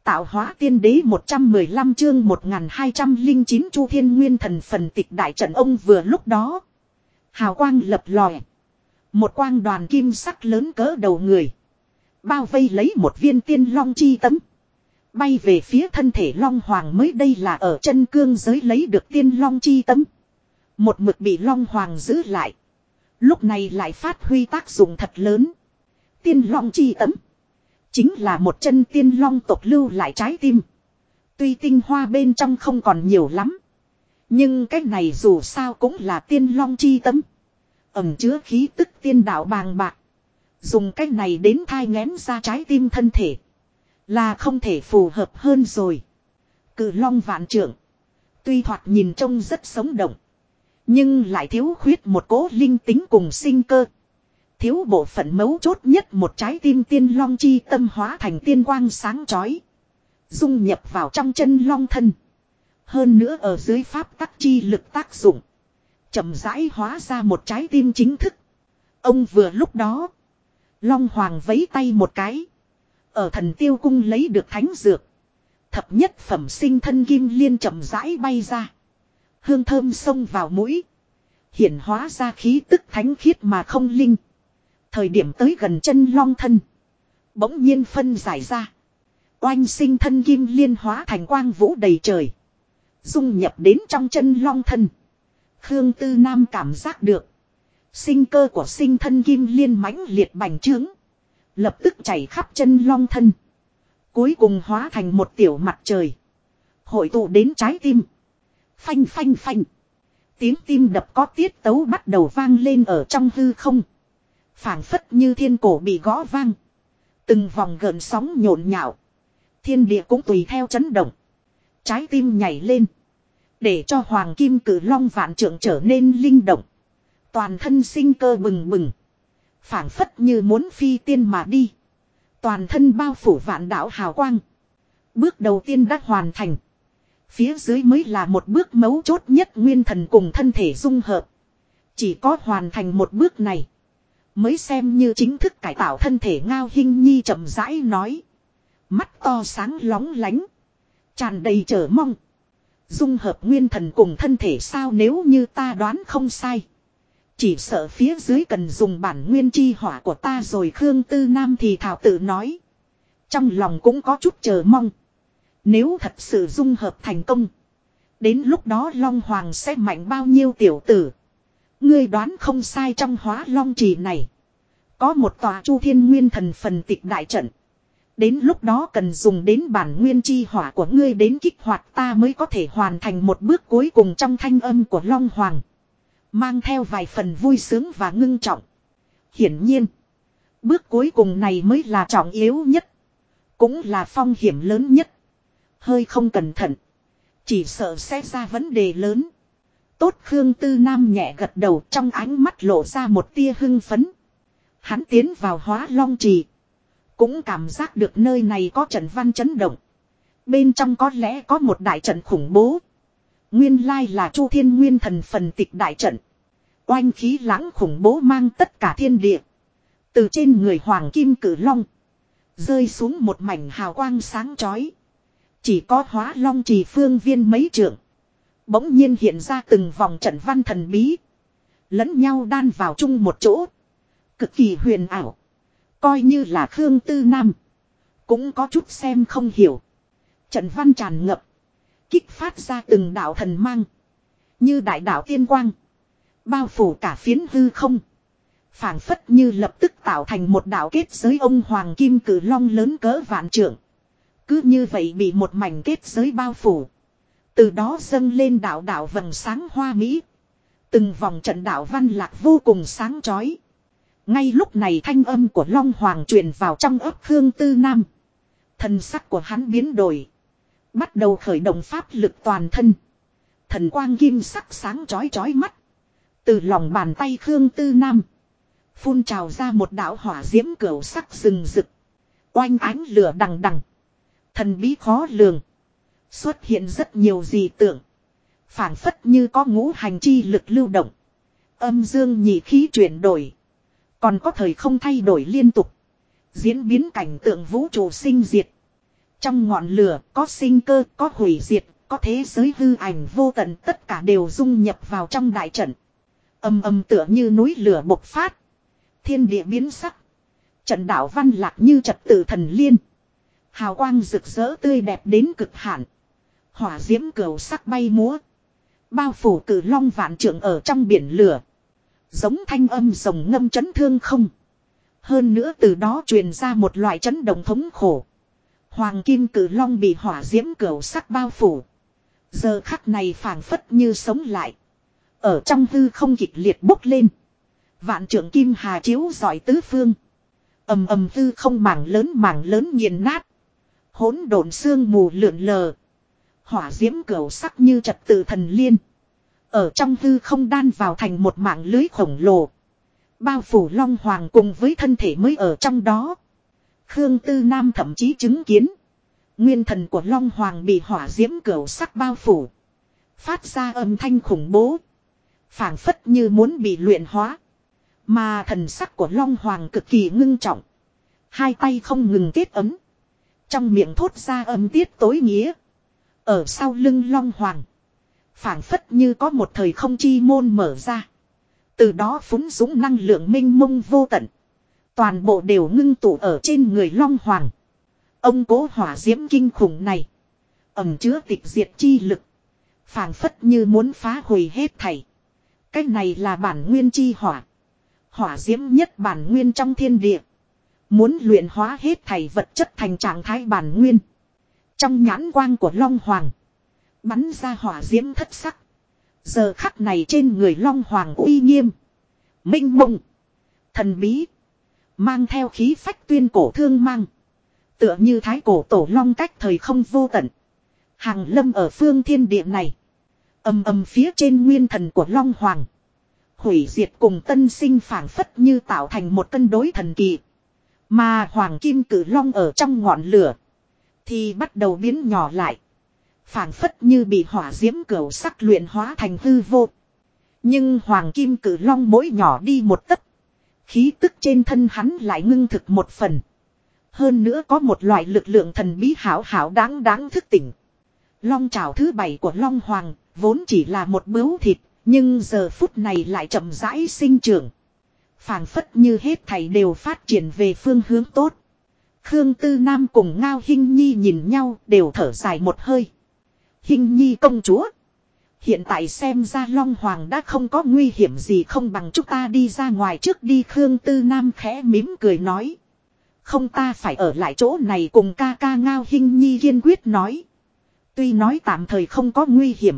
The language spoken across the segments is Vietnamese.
Tạo hóa tiên đế 115 chương 1209 Chu Thiên Nguyên Thần phần tịch đại trận. Ông vừa lúc đó. Hào quang lập lòe. Một quang đoàn kim sắc lớn cỡ đầu người. Bao vây lấy một viên tiên long chi tấm. Bay về phía thân thể long hoàng, mới đây là ở chân cương giới lấy được tiên long chi tấm. Một mực bị long hoàng giữ lại. Lúc này lại phát huy tác dụng thật lớn. Tiên long chi tấm chính là một chân tiên long tộc lưu lại trái tim. Tuy tinh hoa bên trong không còn nhiều lắm, nhưng cái này dù sao cũng là tiên long chi tấm. Ẩn chứa khí tức tiên đạo bàng bạc. Dùng cái này đến thai nghén ra trái tim thân thể là không thể phù hợp hơn rồi. Cự long vạn trượng tuy thoạt nhìn trông rất sống động, nhưng lại thiếu khuyết một cỗ linh tính cùng sinh cơ. Thiếu bộ phận mấu chốt nhất, một trái tim tiên long chi tâm hóa thành tiên quang sáng chói, dung nhập vào trong chân long thân. Hơn nữa ở dưới pháp tắc chi lực tác dụng, chậm rãi hóa ra một trái tim chính thức. Ông vừa lúc đó, long hoàng vẫy tay một cái, ở thần tiêu cung lấy được thánh dược thập nhất phẩm sinh thân kim liên chậm rãi bay ra. Hương thơm xông vào mũi, hiển hóa ra khí tức thánh khiết mà không linh. Thời điểm tới gần chân long thân, bỗng nhiên phân giải ra. Oanh, sinh thân kim liên hóa thành quang vũ đầy trời, dung nhập đến trong chân long thân. Khương Tư Nam cảm giác được sinh cơ của sinh thân kim liên mãnh liệt bành trướng, lập tức chảy khắp chân long thân. Cuối cùng hóa thành một tiểu mặt trời, hội tụ đến trái tim. Phanh phanh phanh. Tiếng tim đập có tiết tấu bắt đầu vang lên ở trong hư không. Phảng phất như thiên cổ bị gõ vang. Từng vòng gợn sóng nhộn nhạo. Thiên địa cũng tùy theo chấn động. Trái tim nhảy lên, để cho hoàng kim cử long vạn trượng trở nên linh động. Toàn thân sinh cơ bừng bừng, phảng phất như muốn phi tiên mà đi. Toàn thân bao phủ vạn đạo hào quang. Bước đầu tiên đã hoàn thành. Phía dưới mới là một bước mấu chốt nhất, nguyên thần cùng thân thể dung hợp. Chỉ có hoàn thành một bước này, mới xem như chính thức cải tạo thân thể. Ngao Hinh Nhi chậm rãi nói, mắt to sáng lóng lánh, tràn đầy chờ mong. Dung hợp nguyên thần cùng thân thể sao? Nếu như ta đoán không sai, chỉ sợ phía dưới cần dùng bản nguyên chi hỏa của ta rồi. Khương Tư Nam thì thào tự nói, trong lòng cũng có chút chờ mong. Nếu thật sự dung hợp thành công, đến lúc đó Long Hoàng sẽ mạnh bao nhiêu tiểu tử. Ngươi đoán không sai, trong Hóa Long Trì này có một tòa Chu Thiên Nguyên Thần phần tịch đại trận. Đến lúc đó cần dùng đến bản nguyên chi hỏa của ngươi đến kích hoạt, ta mới có thể hoàn thành một bước cuối cùng. Trong thanh âm của Long Hoàng mang theo vài phần vui sướng và ngưng trọng. Hiển nhiên, bước cuối cùng này mới là trọng yếu nhất, cũng là phong hiểm lớn nhất. Hơi không cẩn thận, chỉ sợ sẽ ra vấn đề lớn. Tốt, Khương Tư Nam nhẹ gật đầu, trong ánh mắt lộ ra một tia hưng phấn. Hắn tiến vào Hóa Long Trì, cũng cảm giác được nơi này có trận văn chấn động. Bên trong có lẽ có một đại trận khủng bố. Nguyên lai là Chu Thiên Nguyên Thần phần tịch đại trận. Oanh, khí lãng khủng bố mang tất cả thiên địa, từ trên người hoàng kim cử long rơi xuống một mảnh hào quang sáng chói. Chỉ có Hóa Long Trì phương viên mấy trượng, bỗng nhiên hiện ra từng vòng trận văn thần bí, lẫn nhau đan vào chung một chỗ, cực kỳ huyền ảo. Coi như là Khương Tư Nam cũng có chút xem không hiểu. Trận văn tràn ngập, kích phát ra từng đạo thần mang, như đại đạo tiên quang, bao phủ cả phiến hư không. Phảng phất như lập tức tạo thành một đạo kết giới. Ông hoàng kim cử long lớn cỡ vạn trượng, cứ như vậy bị một mảnh kết giới bao phủ. Từ đó dâng lên đạo đạo vầng sáng hoa mỹ, từng vòng trận đạo văn lạc vô cùng sáng chói. Ngay lúc này thanh âm của Long Hoàng truyền vào trong ấp Khương Tư Nam. Thần sắc của hắn biến đổi, bắt đầu khởi động pháp lực toàn thân. Thần quang kim sắc sáng chói chói mắt, từ lòng bàn tay Khương Tư Nam phun trào ra một đạo hỏa diễm cửu sắc rừng rực. Oanh, ánh lửa đằng đằng, thần bí khó lường, xuất hiện rất nhiều dị tượng, phảng phất như có ngũ hành chi lực lưu động, âm dương nhị khí chuyển đổi, còn có thời không thay đổi liên tục, diễn biến cảnh tượng vũ trụ sinh diệt. Trong ngọn lửa có sinh cơ, có hủy diệt, có thế giới hư ảnh vô tận, tất cả đều dung nhập vào trong đại trận. Ầm ầm tựa như núi lửa bộc phát. Thiên địa biến sắc. Trận đạo văn lạc như trật tự thần liên. Hào quang rực rỡ tươi đẹp đến cực hạn. Hỏa diễm cửu sắc bay múa. Bao phủ cử long vạn trượng ở trong biển lửa. Giống thanh âm rồng ngâm chấn thương không. Hơn nữa từ đó truyền ra một loại chấn động thống khổ. Hoàng kim cử long bị hỏa diễm cửu sắc bao phủ. Giờ khắc này phảng phất như sống lại. Ở trong hư không kịch liệt bốc lên. Vạn trượng kim hà chiếu rọi tứ phương. Ầm ầm hư không mảng lớn nghiền nát. Hỗn độn sương mù lượn lờ. Hỏa diễm cửu sắc như trật tự thần liên. Ở trong hư không đan vào thành một mạng lưới khổng lồ. Bao phủ Long Hoàng cùng với thân thể mới ở trong đó. Khương Tư Nam thậm chí chứng kiến. Nguyên thần của Long Hoàng bị hỏa diễm cửu sắc bao phủ. Phát ra âm thanh khủng bố. Phảng phất như muốn bị luyện hóa. Mà thần sắc của Long Hoàng cực kỳ ngưng trọng. Hai tay không ngừng kết ấm. Trong miệng thốt ra âm tiết tối nghĩa. Ở sau lưng Long Hoàng. Phảng phất như có một thời không chi môn mở ra. Từ đó phúng dũng năng lượng minh mông vô tận. Toàn bộ đều ngưng tụ ở trên người Long Hoàng. Ông cố hỏa diễm kinh khủng này. Ẩm chứa tịch diệt chi lực. Phảng phất như muốn phá hủy hết thảy. Cái này là bản nguyên chi hỏa. Hỏa diễm nhất bản nguyên trong thiên địa. Muốn luyện hóa hết thảy vật chất thành trạng thái bản nguyên. Trong nhãn quang của Long Hoàng. Bắn ra hỏa diễm thất sắc. Giờ khắc này trên người Long Hoàng uy nghiêm. Minh mông. Thần bí. Mang theo khí phách tuyên cổ thương mang. Tựa như thái cổ tổ long cách thời không vô tận. Hàng lâm ở phương thiên địa này. Ầm ầm phía trên nguyên thần của Long Hoàng. Hủy diệt cùng tân sinh phảng phất như tạo thành một cân đối thần kỳ. Mà Hoàng Kim Cử Long ở trong ngọn lửa. Thì bắt đầu biến nhỏ lại. Phảng phất như bị hỏa diễm cửu sắc luyện hóa thành hư vô. Nhưng Hoàng Kim Cử Long mỗi nhỏ đi một tấc. Khí tức trên thân hắn lại ngưng thực một phần. Hơn nữa có một loại lực lượng thần bí hảo hảo đáng thức tỉnh. Long trảo thứ 7 của Long Hoàng vốn chỉ là một bướu thịt. Nhưng giờ phút này lại chậm rãi sinh trưởng. Phảng phất như hết thảy đều phát triển về phương hướng tốt. Khương Tư Nam cùng Ngao Hinh Nhi nhìn nhau đều thở dài một hơi. Hinh Nhi công chúa. Hiện tại xem ra Long Hoàng đã không có nguy hiểm gì, không bằng chúng ta đi ra ngoài trước đi. Khương Tư Nam khẽ mím cười nói. Không, ta phải ở lại chỗ này cùng ca ca. Ngao Hinh Nhi kiên quyết nói. Tuy nói tạm thời không có nguy hiểm.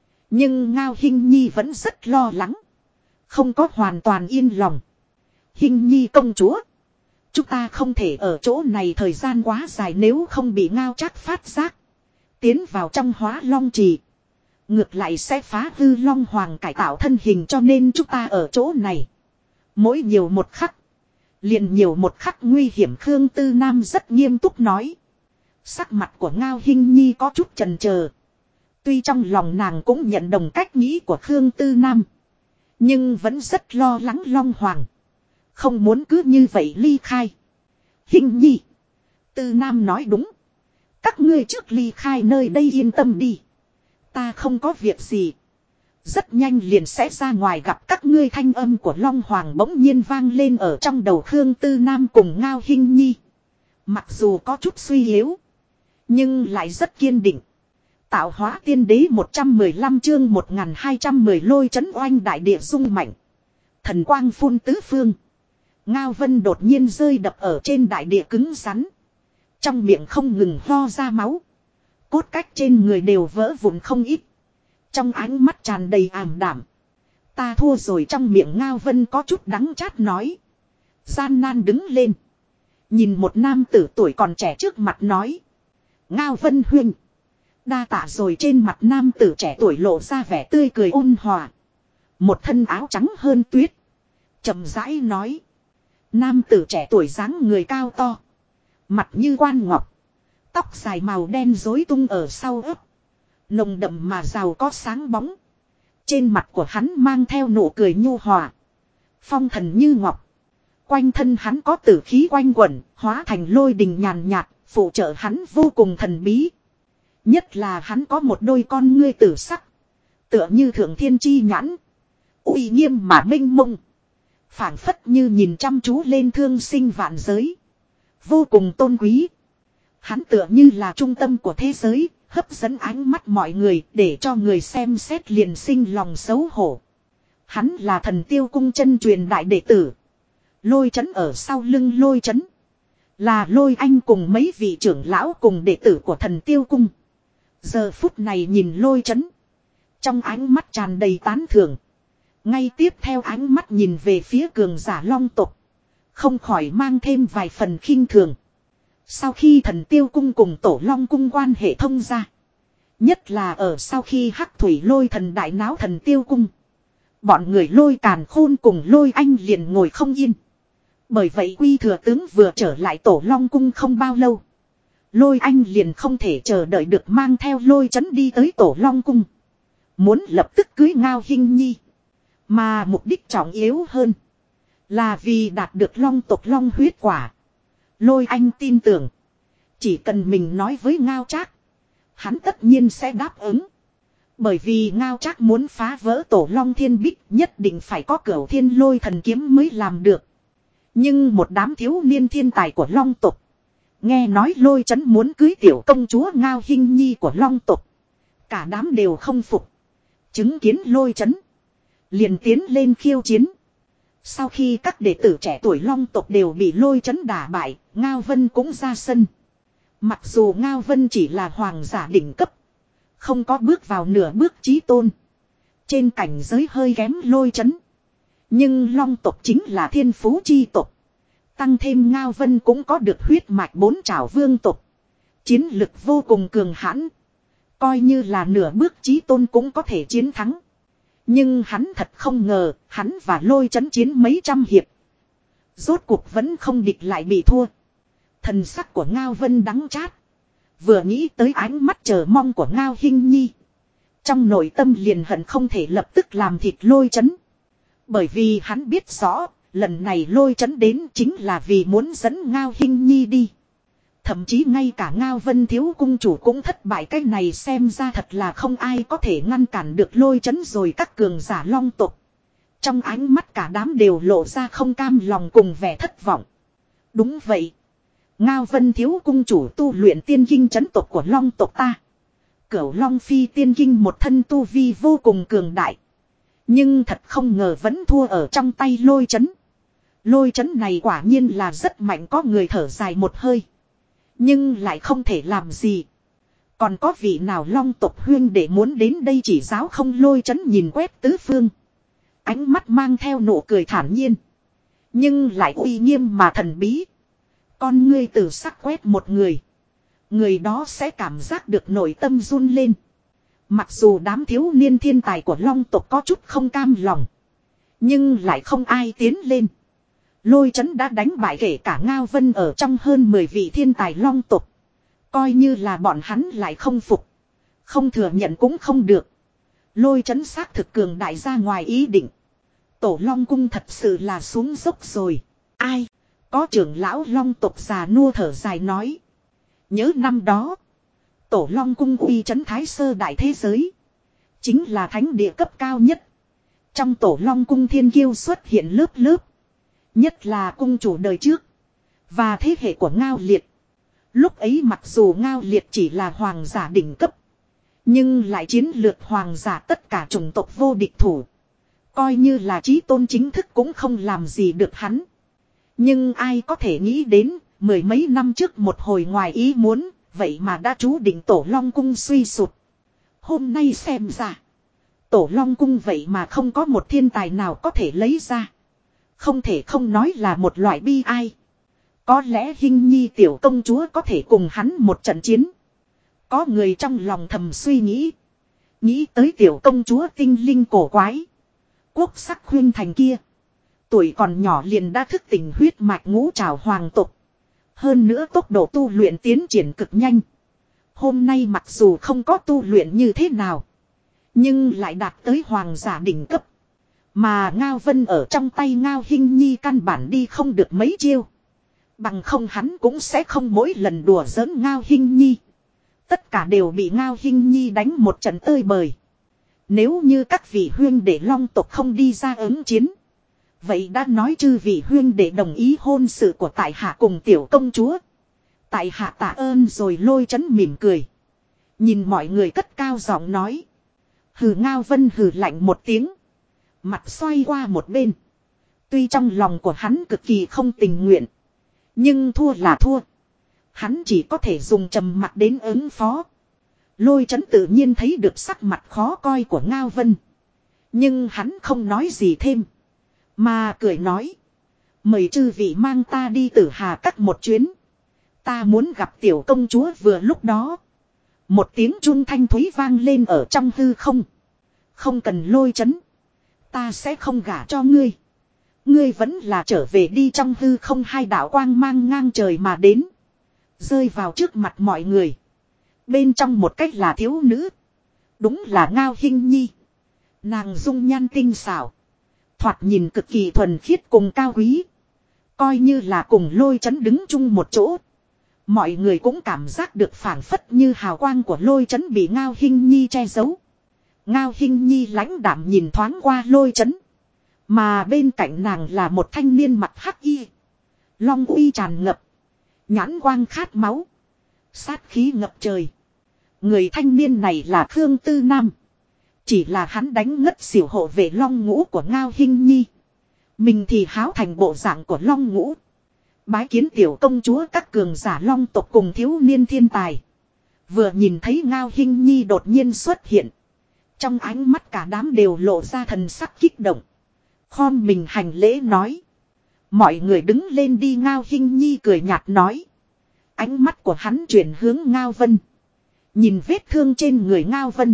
Nhưng Ngao Hinh Nhi vẫn rất lo lắng. Không có hoàn toàn yên lòng. Hinh Nhi công chúa. Chúng ta không thể ở chỗ này thời gian quá dài, nếu không bị Ngao Trác phát giác. Tiến vào trong Hóa Long Trì. Ngược lại sẽ phá hư Long Hoàng cải tạo thân hình, cho nên chúng ta ở chỗ này. Mỗi nhiều một khắc. Liền nhiều một khắc nguy hiểm. Khương Tư Nam rất nghiêm túc nói. Sắc mặt của Ngao Hinh Nhi có chút chần chờ. Tuy trong lòng nàng cũng nhận đồng cách nghĩ của Khương Tư Nam. Nhưng vẫn rất lo lắng Long Hoàng. Không muốn cứ như vậy ly khai. Hinh Nhi. Tư Nam nói đúng. Các ngươi trước ly khai nơi đây yên tâm đi. Ta không có việc gì. Rất nhanh liền sẽ ra ngoài gặp các ngươi. Thanh âm của Long Hoàng bỗng nhiên vang lên ở trong đầu Khương Tư Nam cùng Ngao Hinh Nhi. Mặc dù có chút suy yếu. Nhưng lại rất kiên định. Tạo hóa tiên đế 115 chương 1210 lôi chấn oanh đại địa rung mạnh. Thần quang phun tứ phương. Ngao Vân đột nhiên rơi đập ở trên đại địa cứng rắn. Trong miệng không ngừng ho ra máu. Cốt cách trên người đều vỡ vụn không ít. Trong ánh mắt tràn đầy ảm đảm. Ta thua rồi. Trong miệng Ngao Vân có chút đắng chát nói. Gian nan đứng lên. Nhìn một nam tử tuổi còn trẻ trước mặt nói. Ngao Vân huynh. Đa tạ rồi. Trên mặt nam tử trẻ tuổi lộ ra vẻ tươi cười ôn hòa. Một thân áo trắng hơn tuyết. Chậm rãi nói. Nam tử trẻ tuổi dáng người cao to. Mặt như quan ngọc. Tóc dài màu đen rối tung ở sau ấp. Nồng đậm mà giàu có sáng bóng. Trên mặt của hắn mang theo nụ cười nhu hòa. Phong thần như ngọc. Quanh thân hắn có tử khí quanh quẩn, hóa thành lôi đình nhàn nhạt, Phụ trợ hắn vô cùng thần bí. Nhất là hắn có một đôi con ngươi tử sắc. Tựa như thượng thiên chi nhãn. Uy nghiêm mà mênh mông. Phảng phất như nhìn chăm chú lên thương sinh vạn giới. Vô cùng tôn quý. Hắn tựa như là trung tâm của thế giới. Hấp dẫn ánh mắt mọi người để cho người xem xét liền sinh lòng xấu hổ. Hắn là Thần Tiêu Cung chân truyền đại đệ tử. Lôi Chấn ở sau lưng Lôi Chấn. Là Lôi Anh cùng mấy vị trưởng lão cùng đệ tử của Thần Tiêu Cung. Giờ phút này nhìn Lôi Chấn. Trong ánh mắt tràn đầy tán thưởng. Ngay tiếp theo ánh mắt nhìn về phía cường giả Long tộc. Không khỏi mang thêm vài phần khinh thường. Sau khi Thần Tiêu Cung cùng Tổ Long Cung quan hệ thông ra. Nhất là ở sau khi Hắc Thủy Lôi Thần đại náo Thần Tiêu Cung. Bọn người Lôi Càn Khôn cùng Lôi Anh liền ngồi không yên. Bởi vậy Quy Thừa Tướng vừa trở lại Tổ Long Cung không bao lâu. Lôi Anh liền không thể chờ đợi được mang theo Lôi Chấn đi tới Tổ Long Cung. Muốn lập tức cưới Ngao Hinh Nhi. Mà mục đích trọng yếu hơn. Là vì đạt được Long tộc Long huyết quả. Lôi Anh tin tưởng. Chỉ cần mình nói với Ngao Trác. Hắn tất nhiên sẽ đáp ứng. Bởi vì Ngao Trác muốn phá vỡ Tổ Long Thiên Bích nhất định phải có Cửu Thiên Lôi Thần Kiếm mới làm được. Nhưng một đám thiếu niên thiên tài của Long tộc. Nghe nói Lôi Chấn muốn cưới tiểu công chúa Ngao Hinh Nhi của Long tộc. Cả đám đều không phục. Chứng kiến Lôi Chấn. Liền tiến lên khiêu chiến. Sau khi các đệ tử trẻ tuổi Long tộc đều bị Lôi Chấn đả bại, Ngao Vân cũng ra sân. Mặc dù Ngao Vân chỉ là hoàng giả đỉnh cấp. Không có bước vào nửa bước chí tôn. Trên cảnh giới hơi kém Lôi Chấn. Nhưng Long tộc chính là thiên phú chi tộc. Tăng thêm Ngao Vân cũng có được huyết mạch bốn trảo vương tộc. Chiến lực vô cùng cường hãn. Coi như là nửa bước chí tôn cũng có thể chiến thắng. Nhưng hắn thật không ngờ, hắn và Lôi Chấn chiến mấy trăm hiệp. Rốt cuộc vẫn không địch lại bị thua. Thần sắc của Ngao Vân đắng chát. Vừa nghĩ tới ánh mắt chờ mong của Ngao Hinh Nhi. Trong nội tâm liền hận không thể lập tức làm thịt Lôi Chấn. Bởi vì hắn biết rõ, lần này Lôi Chấn đến chính là vì muốn dẫn Ngao Hinh Nhi đi. Thậm chí ngay cả Ngao Vân thiếu cung chủ cũng thất bại, cái này xem ra thật là không ai có thể ngăn cản được Lôi Chấn rồi. Các cường giả Long tộc. Trong ánh mắt cả đám đều lộ ra không cam lòng cùng vẻ thất vọng. Đúng vậy. Ngao Vân thiếu cung chủ tu luyện tiên kinh chấn tộc của Long tộc ta. Cửu Long Phi tiên kinh một thân tu vi vô cùng cường đại. Nhưng thật không ngờ vẫn thua ở trong tay Lôi Chấn. Lôi Chấn này quả nhiên là rất mạnh, có người thở dài một hơi. Nhưng lại không thể làm gì. Còn có vị nào Long tộc huyên để muốn đến đây chỉ giáo không? Lôi Chấn nhìn quét tứ phương. Ánh mắt mang theo nụ cười thản nhiên. Nhưng lại uy nghiêm mà thần bí. Con ngươi từ sắc quét một người. Người đó sẽ cảm giác được nội tâm run lên. Mặc dù đám thiếu niên thiên tài của Long tộc có chút không cam lòng. Nhưng lại không ai tiến lên. Lôi Chấn đã đánh bại kể cả Ngao Vân ở trong hơn 10 vị thiên tài Long tộc. Coi như là bọn hắn lại không phục. Không thừa nhận cũng không được. Lôi Chấn xác thực cường đại ra ngoài ý định. Tổ Long Cung thật sự là xuống dốc rồi. Ai? Có trưởng lão Long tộc già nua thở dài nói. Nhớ năm đó. Tổ Long Cung uy chấn Thái Sơ đại thế giới. Chính là thánh địa cấp cao nhất. Trong Tổ Long Cung thiên kiêu xuất hiện lớp lớp. Nhất là cung chủ đời trước. Và thế hệ của Ngao Liệt. Lúc ấy mặc dù Ngao Liệt chỉ là hoàng giả đỉnh cấp. Nhưng lại chiến lược hoàng giả tất cả chủng tộc vô địch thủ. Coi như là chí tôn chính thức cũng không làm gì được hắn. Nhưng ai có thể nghĩ đến, mười mấy năm trước một hồi ngoài ý muốn, vậy mà đã chú định Tổ Long Cung suy sụt. Hôm nay xem ra, Tổ Long Cung vậy mà không có một thiên tài nào có thể lấy ra. Không thể không nói là một loại bi ai. Có lẽ Hinh Nhi tiểu công chúa có thể cùng hắn một trận chiến. Có người trong lòng thầm suy nghĩ. Nghĩ tới tiểu công chúa tinh linh cổ quái. Quốc sắc khuyên thành kia. Tuổi còn nhỏ liền đã thức tỉnh huyết mạch ngũ trảo hoàng tộc. Hơn nữa tốc độ tu luyện tiến triển cực nhanh. Hôm nay mặc dù không có tu luyện như thế nào. Nhưng lại đạt tới hoàng giả đỉnh cấp. Mà Ngao Vân ở trong tay Ngao Hinh Nhi căn bản đi không được mấy chiêu. Bằng không hắn cũng sẽ không mỗi lần đùa giỡn Ngao Hinh Nhi. Tất cả đều bị Ngao Hinh Nhi đánh một trận tơi bời. Nếu như các vị huyên đệ Long tộc không đi ra ứng chiến. Vậy đã nói chư vị huyên đệ đồng ý hôn sự của tại hạ cùng tiểu công chúa. Tại hạ tạ ơn rồi. Lôi Chấn mỉm cười. Nhìn mọi người cất cao giọng nói. Hừ. Ngao Vân hừ lạnh một tiếng. Mặt xoay qua một bên. Tuy trong lòng của hắn cực kỳ không tình nguyện. Nhưng thua là thua. Hắn chỉ có thể dùng trầm mặt đến ứng phó. Lôi Chấn tự nhiên thấy được sắc mặt khó coi của Ngao Vân. Nhưng hắn không nói gì thêm. Mà cười nói. Mời chư vị mang ta đi Tử Hà Các một chuyến. Ta muốn gặp tiểu công chúa. Vừa lúc đó. Một tiếng chuông thanh thúy vang lên ở trong hư không. Không cần Lôi Chấn. Ta sẽ không gả cho ngươi. Ngươi vẫn là trở về đi. Trong hư không hai đạo quang mang ngang trời mà đến. Rơi vào trước mặt mọi người. Bên trong một cách là thiếu nữ. Đúng là Ngao Hinh Nhi. Nàng dung nhan tinh xảo. Thoạt nhìn cực kỳ thuần khiết cùng cao quý. Coi như là cùng Lôi Chấn đứng chung một chỗ. Mọi người cũng cảm giác được phảng phất như hào quang của Lôi Chấn bị Ngao Hinh Nhi che giấu. Ngao Hinh Nhi lãnh đạm nhìn thoáng qua Lôi Chấn. Mà bên cạnh nàng là một thanh niên mặt hắc y. Long uy tràn ngập. Nhãn quang khát máu. Sát khí ngập trời. Người thanh niên này là Khương Tư Nam. Chỉ là hắn đánh ngất xỉu hộ vệ Long Ngũ của Ngao Hinh Nhi. Mình thì háo thành bộ dạng của Long Ngũ. Bái kiến tiểu công chúa. Các cường giả Long tộc cùng thiếu niên thiên tài. Vừa nhìn thấy Ngao Hinh Nhi đột nhiên xuất hiện. Trong ánh mắt cả đám đều lộ ra thần sắc kích động. Khom mình hành lễ nói. Mọi người đứng lên đi. Ngao Hinh Nhi cười nhạt nói. Ánh mắt của hắn chuyển hướng Ngao Vân. Nhìn vết thương trên người Ngao Vân.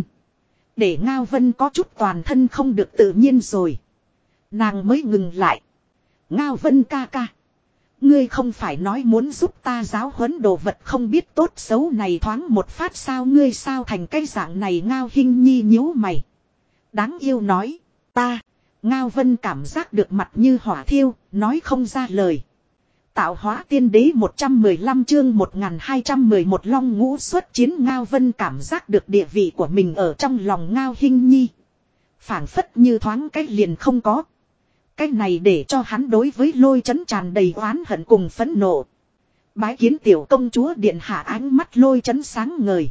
Để Ngao Vân có chút toàn thân không được tự nhiên rồi. Nàng mới ngừng lại. Ngao Vân ca ca. Ngươi không phải nói muốn giúp ta giáo huấn đồ vật không biết tốt xấu này thoáng một phát sao. Ngươi sao thành cái dạng này. Ngao Hinh Nhi nhíu mày. Đáng yêu nói. Ta. Ngao Vân cảm giác được mặt như hỏa thiêu. Nói không ra lời. Tạo hóa tiên đế 115 chương 1211 Long Ngũ xuất chiến. Ngao Vân cảm giác được địa vị của mình ở trong lòng Ngao Hinh Nhi. Phảng phất như thoáng cách liền không có. Cái này để cho hắn đối với Lôi Chấn tràn đầy oán hận cùng phẫn nộ. Bái kiến tiểu công chúa điện hạ. Ánh mắt Lôi Chấn sáng ngời.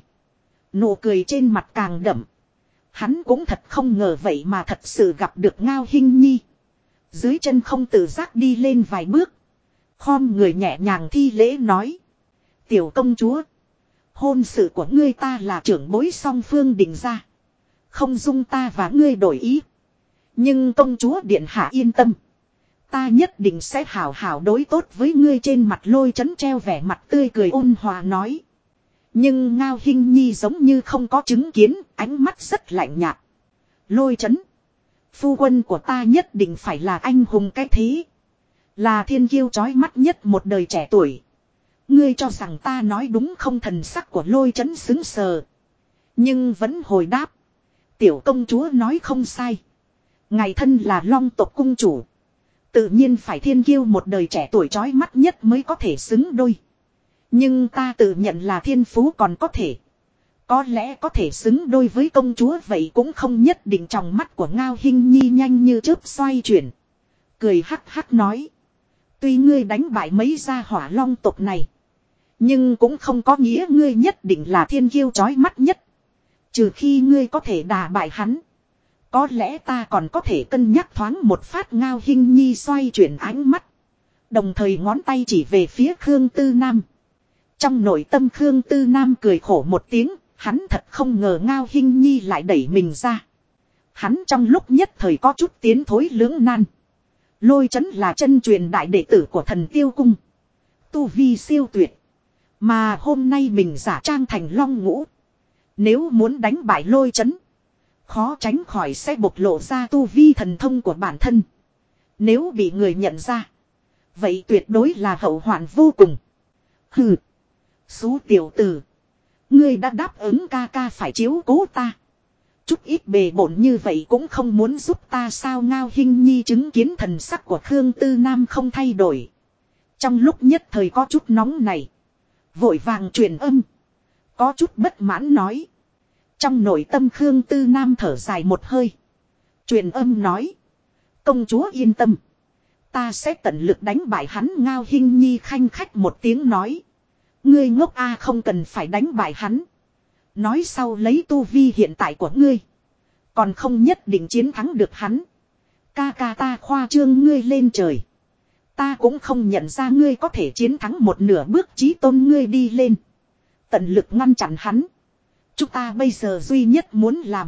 Nụ cười trên mặt càng đậm. Hắn cũng thật không ngờ vậy mà thật sự gặp được Ngao Hinh Nhi. Dưới chân không tự giác đi lên vài bước. Khom người nhẹ nhàng thi lễ nói. Tiểu công chúa. Hôn sự của ngươi ta là trưởng bối song phương định ra. Không dung ta và ngươi đổi ý. Nhưng công chúa điện hạ yên tâm. Ta nhất định sẽ hảo hảo đối tốt với ngươi. Trên mặt Lôi Chấn treo vẻ mặt tươi cười ôn hòa nói. Nhưng Ngao Hinh Nhi giống như không có chứng kiến. Ánh mắt rất lạnh nhạt. Lôi Chấn. Phu quân của ta nhất định phải là anh hùng cái thế. Là thiên kiêu chói mắt nhất một đời trẻ tuổi. Ngươi cho rằng ta nói đúng không? Thần sắc của Lôi Chấn sững sờ. Nhưng vẫn hồi đáp. Tiểu công chúa nói không sai. Ngài thân là Long tộc cung chủ. Tự nhiên phải thiên kiêu một đời trẻ tuổi chói mắt nhất mới có thể xứng đôi. Nhưng ta tự nhận là thiên phú còn có thể. Có lẽ có thể xứng đôi với công chúa vậy cũng không nhất định. Trong mắt của Ngao Hinh Nhi nhanh như chớp xoay chuyển. Cười hắc hắc nói. Tuy ngươi đánh bại mấy gia hỏa Long tộc này. Nhưng cũng không có nghĩa ngươi nhất định là thiên kiêu chói mắt nhất. Trừ khi ngươi có thể đả bại hắn. Có lẽ ta còn có thể cân nhắc thoáng một phát. Ngao Hinh Nhi xoay chuyển ánh mắt. Đồng thời ngón tay chỉ về phía Khương Tư Nam. Trong nội tâm Khương Tư Nam cười khổ một tiếng. Hắn thật không ngờ Ngao Hinh Nhi lại đẩy mình ra. Hắn trong lúc nhất thời có chút tiến thối lưỡng nan. Lôi Chấn là chân truyền đại đệ tử của Thần Tiêu Cung. Tu vi siêu tuyệt. Mà hôm nay mình giả trang thành Long Ngũ. Nếu muốn đánh bại Lôi Chấn. Khó tránh khỏi sẽ bộc lộ ra tu vi thần thông của bản thân. Nếu bị người nhận ra. Vậy tuyệt đối là hậu hoạn vô cùng. Hừ. Xú tiểu tử. Ngươi đã đáp ứng ca ca phải chiếu cố ta. Chút ít bề bộn như vậy cũng không muốn giúp ta sao? Ngao Hinh Nhi chứng kiến thần sắc của Khương Tư Nam không thay đổi. Trong lúc nhất thời có chút nóng này. Vội vàng truyền âm. Có chút bất mãn nói. Trong nội tâm Khương Tư Nam thở dài một hơi. Truyền âm nói. Công chúa yên tâm. Ta sẽ tận lực đánh bại hắn. Ngao Hinh Nhi khanh khách một tiếng nói. Ngươi ngốc a, không cần phải đánh bại hắn. Nói sau lấy tu vi hiện tại của ngươi. Còn không nhất định chiến thắng được hắn. Ca ca ta khoa trương ngươi lên trời. Ta cũng không nhận ra ngươi có thể chiến thắng một nửa bước chí tôn ngươi đi lên. Tận lực ngăn chặn hắn. Chúng ta bây giờ duy nhất muốn làm.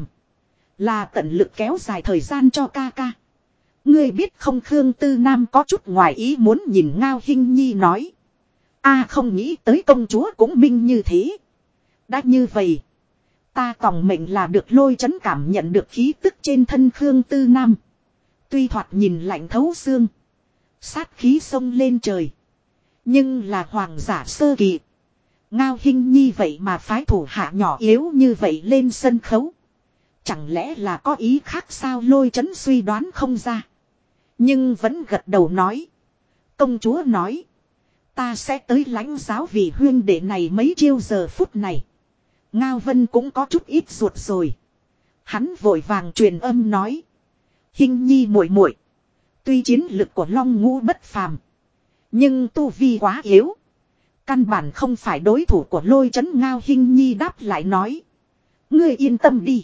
Là tận lực kéo dài thời gian cho ca ca. Ngươi biết không, Khương Tư Nam có chút ngoài ý muốn nhìn Ngao Hinh Nhi nói. A, không nghĩ tới công chúa cũng minh như thế. Đã như vậy. Ta tòng mệnh là được. Lôi chấn cảm nhận được khí tức trên thân Khương Tư Nam. Tuy thoạt nhìn lạnh thấu xương. Sát khí xông lên trời. Nhưng là hoàng giả sơ kỳ. Ngao Hinh Nhi vậy mà phái thủ hạ nhỏ yếu như vậy lên sân khấu. Chẳng lẽ là có ý khác sao? Lôi chấn suy đoán không ra. Nhưng vẫn gật đầu nói. Công chúa nói. Ta sẽ tới lãnh giáo vị huyên đệ này mấy chiêu. Giờ phút này. Ngao Vân cũng có chút ít ruột rồi. Hắn vội vàng truyền âm nói. Hinh Nhi muội muội, tuy chiến lực của Long Ngũ bất phàm, nhưng tu vi quá yếu. Căn bản không phải đối thủ của Lôi chấn. Ngao Hinh Nhi đáp lại nói. Ngươi yên tâm đi.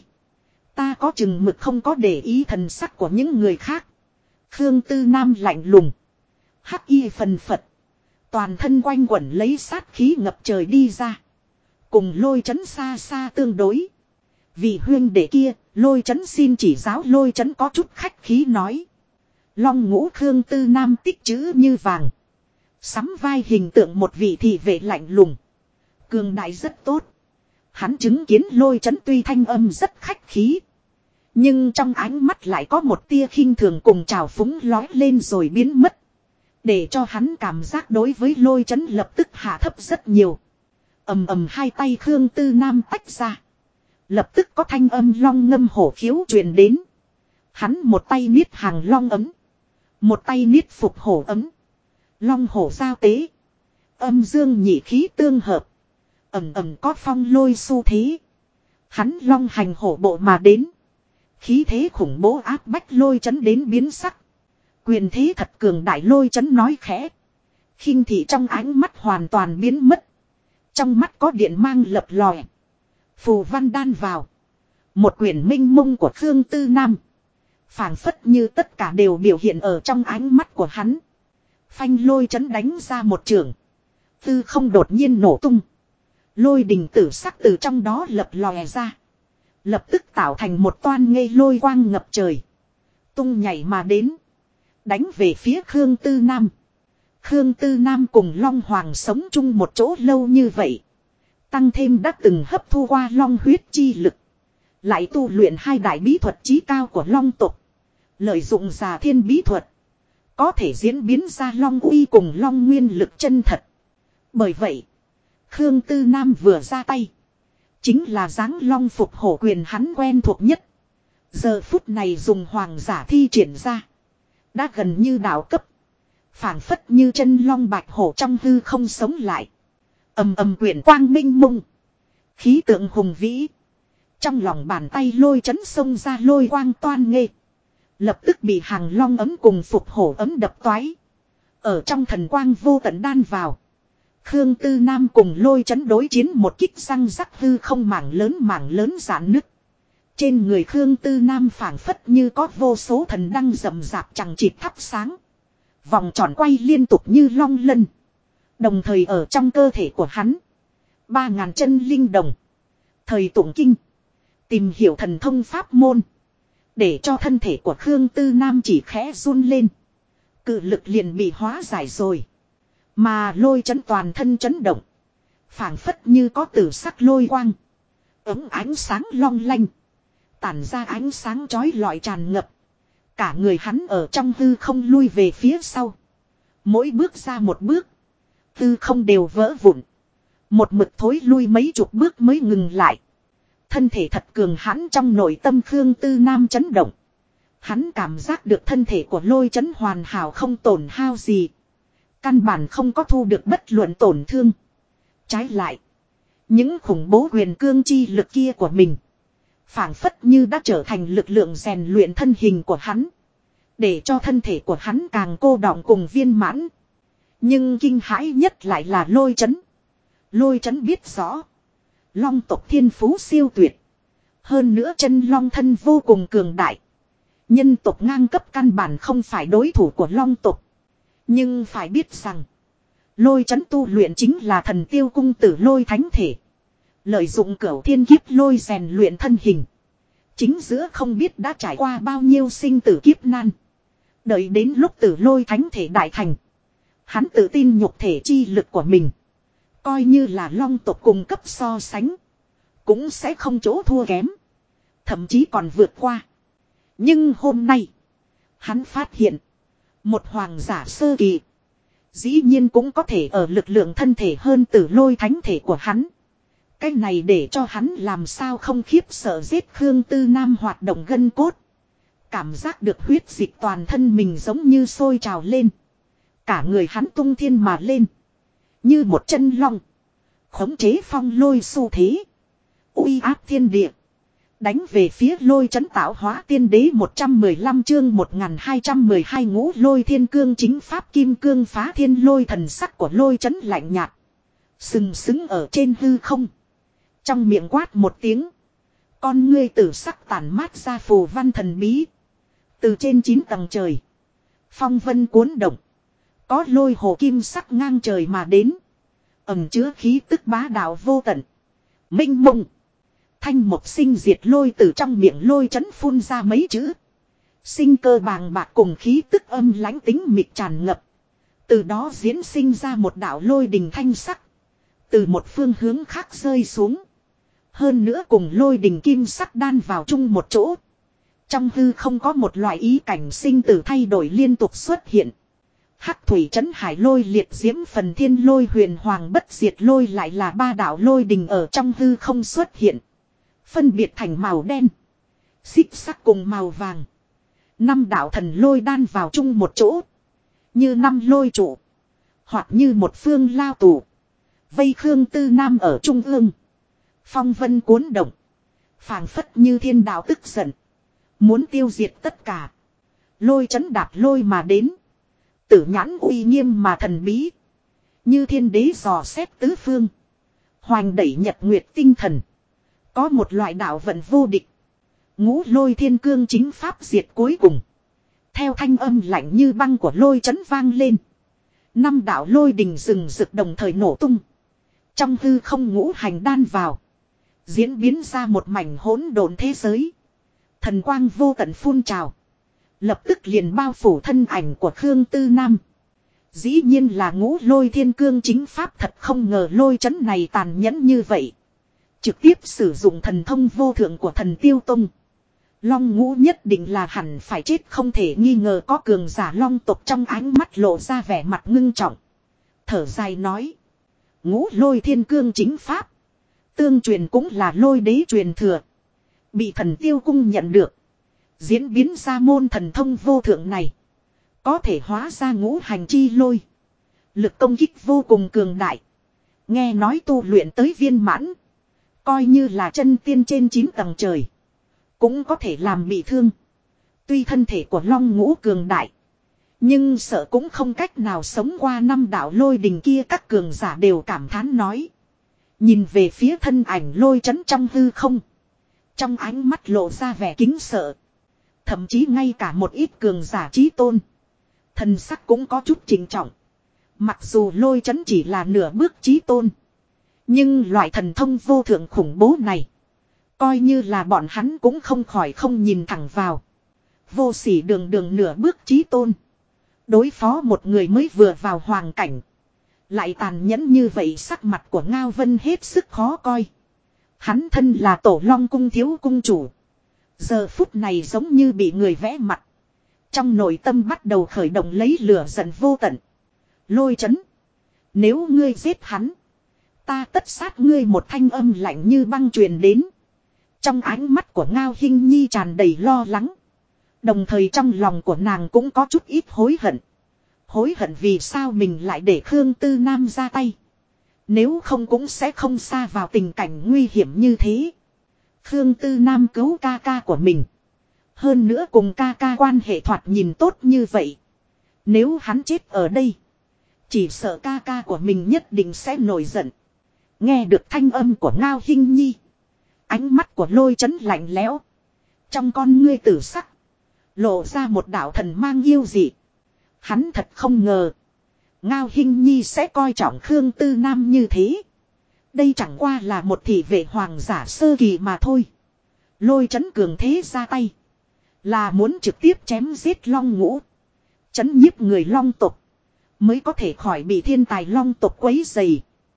Ta có chừng mực không có để ý thần sắc của những người khác. Khương Tư Nam lạnh lùng. Hắc y phần phật. Toàn thân quanh quẩn lấy sát khí ngập trời đi ra. Cùng Lôi chấn xa xa tương đối. Vì huyên đệ kia, Lôi chấn xin chỉ giáo. Lôi chấn có chút khách khí nói. Long Ngũ Khương Tư Nam tích chữ như vàng. Sắm vai hình tượng một vị thị vệ lạnh lùng. Cường đại rất tốt. Hắn chứng kiến Lôi chấn tuy thanh âm rất khách khí. Nhưng trong ánh mắt lại có một tia khinh thường cùng trào phúng lói lên rồi biến mất. Để cho hắn cảm giác đối với Lôi chấn lập tức hạ thấp rất nhiều. Ầm ầm, hai tay Khương Tư Nam tách ra. Lập tức có thanh âm long ngâm hổ khiếu truyền đến. Hắn một tay niết hàng long ấm. Một tay niết phục hổ ấm. Long hổ giao tế. Âm dương nhị khí tương hợp. Ầm ầm có phong lôi xu thế. Hắn long hành hổ bộ mà đến. Khí thế khủng bố áp bách Lôi chấn đến biến sắc. Quyền thế thật cường đại. Lôi chấn nói khẽ. Khinh thị trong ánh mắt hoàn toàn biến mất. Trong mắt có điện mang lập lòe. Phù văn đan vào. Một quyển minh mông của Khương Tư Nam. Phảng phất như tất cả đều biểu hiện ở trong ánh mắt của hắn. Phanh, Lôi chấn đánh ra một trường. Tư không đột nhiên nổ tung. Lôi đình tử sắc từ trong đó lập lòe ra. Lập tức tạo thành một toan ngây lôi quang ngập trời. Tung nhảy mà đến. Đánh về phía Khương Tư Nam. Khương Tư Nam cùng Long Hoàng sống chung một chỗ lâu như vậy. Tăng thêm đã từng hấp thu qua long huyết chi lực. Lại tu luyện hai đại bí thuật chí cao của long tộc. Lợi dụng già thiên bí thuật. Có thể diễn biến ra long uy cùng long nguyên lực chân thật. Bởi vậy, Khương Tư Nam vừa ra tay. Chính là dáng long phục hổ quyền hắn quen thuộc nhất. Giờ phút này dùng hoàng giả thi triển ra. Đã gần như đạo cấp. Phảng phất như chân long bạch hổ trong hư không sống lại. Ầm ầm, quyển quang minh mông. Khí tượng hùng vĩ. Trong lòng bàn tay Lôi chấn xông ra lôi quang toan nghê. Lập tức bị hàng long ấm cùng phục hổ ấm đập toái. Ở trong thần quang vô tận đan vào. Khương Tư Nam cùng Lôi chấn đối chiến một kích răng rắc hư không mảng lớn giãn nứt. Trên người Khương Tư Nam phảng phất như có vô số thần đăng rậm rạp chẳng chịt thắp sáng. Vòng tròn quay liên tục như long lân. Đồng thời ở trong cơ thể của hắn. 3000 chân linh đồng. Thời tụng kinh. Tìm hiểu thần thông pháp môn. Để cho thân thể của Khương Tư Nam chỉ khẽ run lên. Cự lực liền bị hóa giải rồi. Mà Lôi chấn toàn thân chấn động. Phảng phất như có tử sắc lôi quang. Ấm ánh sáng long lanh. Tản ra ánh sáng chói lọi tràn ngập. Cả người hắn ở trong hư không lui về phía sau. Mỗi bước ra một bước. Hư không đều vỡ vụn. Một mực thối lui mấy chục bước mới ngừng lại. Thân thể thật cường hãn. Trong nội tâm Khương Tư Nam chấn động. Hắn cảm giác được thân thể của Lôi chấn hoàn hảo không tổn hao gì. Căn bản không có thu được bất luận tổn thương. Trái lại. Những khủng bố huyền cương chi lực kia của mình. Phảng phất như đã trở thành lực lượng rèn luyện thân hình của hắn. Để cho thân thể của hắn càng cô đọng cùng viên mãn. Nhưng kinh hãi nhất lại là Lôi Chấn. Lôi Chấn biết rõ. Long tộc thiên phú siêu tuyệt. Hơn nữa chân long thân vô cùng cường đại. Nhân tộc ngang cấp căn bản không phải đối thủ của long tộc. Nhưng phải biết rằng. Lôi Chấn tu luyện chính là thần tiêu cung tử lôi thánh thể. Lợi dụng cửu thiên kiếp lôi rèn luyện thân hình. Chính giữa không biết đã trải qua bao nhiêu sinh tử kiếp nan. Đợi đến lúc tử lôi thánh thể đại thành. Hắn tự tin nhục thể chi lực của mình. Coi như là long tộc cùng cấp so sánh. Cũng sẽ không chỗ thua kém. Thậm chí còn vượt qua. Nhưng hôm nay. Hắn phát hiện. Một hoàng giả sơ kỳ. Dĩ nhiên cũng có thể ở lực lượng thân thể hơn tử lôi thánh thể của hắn. Cái này để cho hắn làm sao không khiếp sợ giết Khương Tư Nam hoạt động gân cốt. Cảm giác được huyết dịch toàn thân mình giống như sôi trào lên. Cả người hắn tung thiên mà lên. Như một chân long. Khống chế phong lôi xu thế. Uy áp thiên địa. Đánh về phía Lôi Chấn tạo hóa tiên đế 115 chương 1212 ngũ lôi thiên cương chính pháp kim cương phá thiên lôi thần sắc của Lôi Chấn lạnh nhạt. Sừng sững ở trên hư không. Trong miệng quát một tiếng. Con ngươi tử sắc tản mát ra phù văn thần bí. Từ trên 9 tầng trời. Phong vân cuốn động. Có lôi hồ kim sắc ngang trời mà đến. Ẩm chứa khí tức bá đạo vô tận. Minh mông. Thanh một sinh diệt lôi từ trong miệng Lôi Chấn phun ra mấy chữ. Sinh cơ bàng bạc cùng khí tức âm lãnh tính mịt tràn ngập. Từ đó diễn sinh ra một đạo lôi đình thanh sắc. Từ một phương hướng khác rơi xuống. Hơn nữa cùng lôi đình kim sắc đan vào chung một chỗ. Trong hư không có một loại ý cảnh sinh tử thay đổi liên tục xuất hiện. Hắc thủy trấn hải lôi liệt diễm phần thiên lôi huyền hoàng bất diệt lôi lại là ba đạo lôi đình ở trong hư không xuất hiện. Phân biệt thành màu đen. Xích sắc cùng màu vàng. 5 đạo thần lôi đan vào chung một chỗ. Như 5 lôi trụ. Hoặc như một phương lao tù. Vây Khương Tư Nam ở trung ương. Phong vân cuốn động. Phảng phất như thiên đạo tức giận. Muốn tiêu diệt tất cả. Lôi Chấn đạp lôi mà đến. Tử nhãn uy nghiêm mà thần bí. Như thiên đế dò xét tứ phương. Hoành đẩy nhật nguyệt tinh thần. Có một loại đạo vận vô địch. Ngũ lôi thiên cương chính pháp diệt cuối cùng. Theo thanh âm lạnh như băng của Lôi Chấn vang lên. 5 đạo lôi đình rừng rực đồng thời nổ tung. Trong hư không ngũ hành đan vào. Diễn biến ra một mảnh hỗn độn thế giới. Thần quang vô tận phun trào. Lập tức liền bao phủ thân ảnh của Khương Tư Nam. Dĩ nhiên là ngũ lôi thiên cương chính pháp, thật không ngờ Lôi Chấn này tàn nhẫn như vậy. Trực tiếp sử dụng thần thông vô thượng của thần Tiêu Tông. Long ngũ nhất định là hẳn phải chết không thể nghi ngờ. Có cường giả long tộc trong ánh mắt lộ ra vẻ mặt ngưng trọng. Thở dài nói. Ngũ lôi thiên cương chính pháp. Tương truyền cũng là lôi đế truyền thừa. Bị thần Tiêu Cung nhận được. Diễn biến ra môn thần thông vô thượng này. Có thể hóa ra ngũ hành chi lôi. Lực công kích vô cùng cường đại. Nghe nói tu luyện tới viên mãn. Coi như là chân tiên trên 9 tầng trời. Cũng có thể làm bị thương. Tuy thân thể của long ngũ cường đại. Nhưng sợ cũng không cách nào sống qua 5 đạo lôi đình kia. Các cường giả đều cảm thán nói. Nhìn về phía thân ảnh Lôi Chấn trong hư không. Trong ánh mắt lộ ra vẻ kính sợ. Thậm chí ngay cả một ít cường giả chí tôn. Thần sắc cũng có chút trịnh trọng. Mặc dù Lôi Chấn chỉ là nửa bước chí tôn. Nhưng loại thần thông vô thượng khủng bố này. Coi như là bọn hắn cũng không khỏi không nhìn thẳng vào. Vô sỉ đường đường nửa bước chí tôn. Đối phó một người mới vừa vào hoàng cảnh. Lại tàn nhẫn như vậy, sắc mặt của Ngao Vân hết sức khó coi. Hắn thân là Tổ Long cung thiếu cung chủ. Giờ phút này giống như bị người vẽ mặt. Trong nội tâm bắt đầu khởi động lấy lửa giận vô tận. Lôi Chấn. Nếu ngươi giết hắn. Ta tất sát ngươi, một thanh âm lạnh như băng truyền đến. Trong ánh mắt của Ngao Hinh Nhi tràn đầy lo lắng. Đồng thời trong lòng của nàng cũng có chút ít hối hận. Hối hận vì sao mình lại để Khương Tư Nam ra tay. Nếu không cũng sẽ không xa vào tình cảnh nguy hiểm như thế. Khương Tư Nam cứu ca ca của mình. Hơn nữa cùng ca ca quan hệ thoạt nhìn tốt như vậy. Nếu hắn chết ở đây. Chỉ sợ ca ca của mình nhất định sẽ nổi giận. Nghe được thanh âm của Ngao Hinh Nhi. Ánh mắt của Lôi Chấn lạnh lẽo. Trong con ngươi tử sắc. Lộ ra một đạo thần mang yêu dị. Hắn thật không ngờ. Ngao Hinh Nhi sẽ coi trọng Khương Tư Nam như thế. Đây chẳng qua là một thị vệ hoàng giả sơ kỳ mà thôi. Lôi Chấn cường thế ra tay. Là muốn trực tiếp chém giết Long Ngũ. Chấn nhiếp người Long tộc. Mới có thể khỏi bị thiên tài Long tộc quấy dày.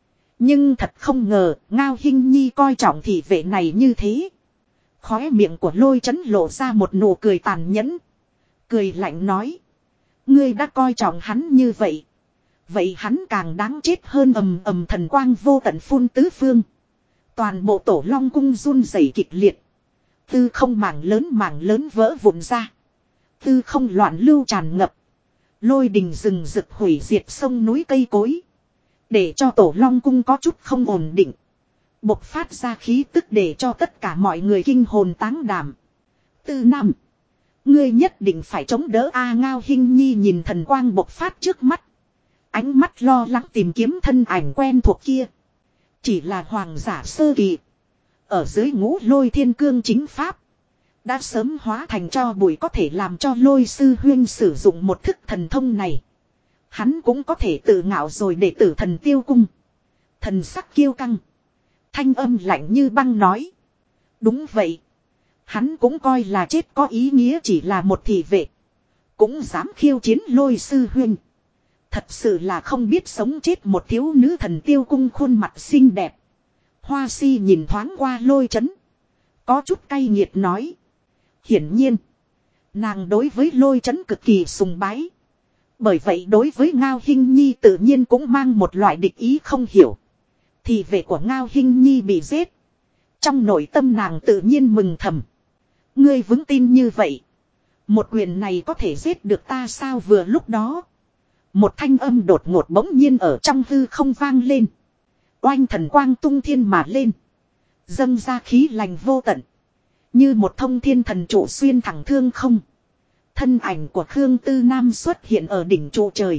Nhưng thật không ngờ Ngao Hinh Nhi coi trọng thị vệ này như thế. Khóe miệng của Lôi Chấn lộ ra một nụ cười tàn nhẫn. Cười lạnh nói. Ngươi đã coi trọng hắn như vậy. Vậy hắn càng đáng chết hơn. Ầm ầm thần quang vô tận phun tứ phương. Toàn bộ tổ Long cung run rẩy kịch liệt. Tư không mảng lớn vỡ vụn ra. Tư không loạn lưu tràn ngập. Lôi đình rừng rực hủy diệt sông núi cây cối. Để cho tổ Long cung có chút không ổn định. Bộc phát ra khí tức để cho tất cả mọi người kinh hồn táng đảm. Tư Nam. Ngươi nhất định phải chống đỡ A. Ngao Hinh Nhi nhìn thần quang bộc phát trước mắt. Ánh mắt lo lắng tìm kiếm thân ảnh quen thuộc kia. Chỉ là hoàng giả sơ kỳ. Ở dưới ngũ Lôi Thiên Cương chính pháp. Đã sớm hóa thành cho bụi, có thể làm cho Lôi sư huyên sử dụng một thức thần thông này. Hắn cũng có thể tự ngạo rồi để tử thần tiêu cung. Thần sắc kiêu căng. Thanh âm lạnh như băng nói. Đúng vậy. Hắn cũng coi là chết có ý nghĩa, chỉ là một thị vệ. Cũng dám khiêu chiến Lôi sư huyên. Thật sự là không biết sống chết. Một thiếu nữ thần tiêu cung khuôn mặt xinh đẹp. Hoa si nhìn thoáng qua Lôi Chấn. Có chút cay nghiệt nói. Hiển nhiên. Nàng đối với Lôi Chấn cực kỳ sùng bái. Bởi vậy đối với Ngao Hinh Nhi tự nhiên cũng mang một loại địch ý không hiểu. Thì vệ của Ngao Hinh Nhi bị giết. Trong nội tâm nàng tự nhiên mừng thầm. Ngươi vững tin như vậy. Một quyền này có thể giết được ta sao? Vừa lúc đó. Một thanh âm đột ngột bỗng nhiên ở trong hư không vang lên. Oanh thần quang tung thiên mà lên. Dâng ra khí lành vô tận. Như một thông thiên thần trụ xuyên thẳng thương không. Thân ảnh của Khương Tư Nam xuất hiện ở đỉnh trụ trời.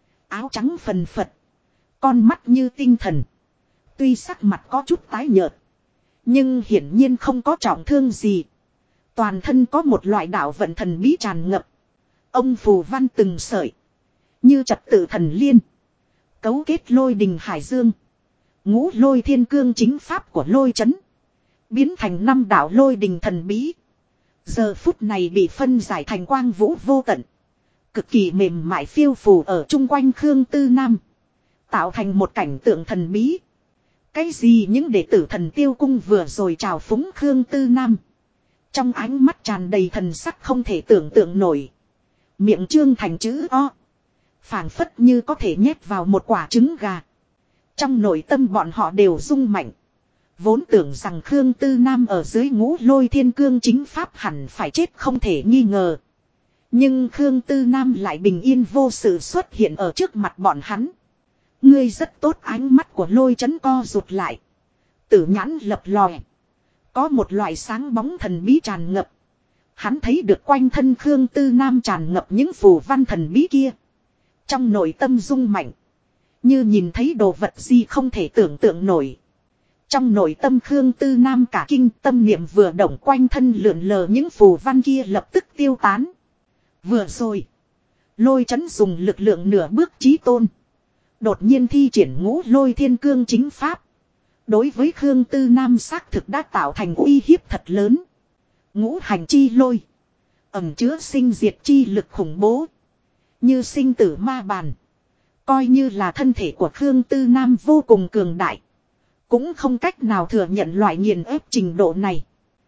Áo trắng phần phật. Con mắt như tinh thần. Tuy sắc mặt có chút tái nhợt. Nhưng hiển nhiên không có trọng thương gì. Toàn thân có một loại đạo vận thần bí tràn ngập. Ông phù văn từng sợi. Như trật tự thần liên. Cấu kết lôi đình hải dương. Ngũ Lôi Thiên Cương chính pháp của Lôi Chấn. Biến thành 5 đạo lôi đình thần bí. Giờ phút này bị phân giải thành quang vũ vô tận. Cực kỳ mềm mại phiêu phù ở chung quanh Khương Tư Nam. Tạo thành một cảnh tượng thần bí. Cái gì những đệ tử thần tiêu cung vừa rồi chào phúng Khương Tư Nam. Trong ánh mắt tràn đầy thần sắc không thể tưởng tượng nổi. Miệng trương thành chữ O. Phảng phất như có thể nhét vào một quả trứng gà. Trong nội tâm bọn họ đều rung mạnh. Vốn tưởng rằng Khương Tư Nam ở dưới ngũ Lôi Thiên Cương chính pháp hẳn phải chết không thể nghi ngờ. Nhưng Khương Tư Nam lại bình yên vô sự xuất hiện ở trước mặt bọn hắn. Ngươi rất tốt. Ánh mắt của Lôi Chấn co rụt lại. Tử nhãn lập lòe. Có một loại sáng bóng thần bí tràn ngập. Hắn thấy được quanh thân Khương Tư Nam tràn ngập những phù văn thần bí kia. Trong nội tâm rung mạnh. Như nhìn thấy đồ vật gì không thể tưởng tượng nổi. Trong nội tâm Khương Tư Nam cả kinh, tâm niệm vừa động, quanh thân lượn lờ những phù văn kia lập tức tiêu tán. Vừa rồi. Lôi Chấn dùng lực lượng nửa bước chí tôn. Đột nhiên thi triển ngũ Lôi Thiên Cương chính pháp. Đối với Khương Tư Nam xác thực đã tạo thành uy hiếp thật lớn. Ngũ hành chi lôi. Ẩm chứa sinh diệt chi lực khủng bố. Như sinh tử ma bàn. Coi như là thân thể của Khương Tư Nam vô cùng cường đại. Cũng không cách nào thừa nhận loại nghiền ép trình độ này.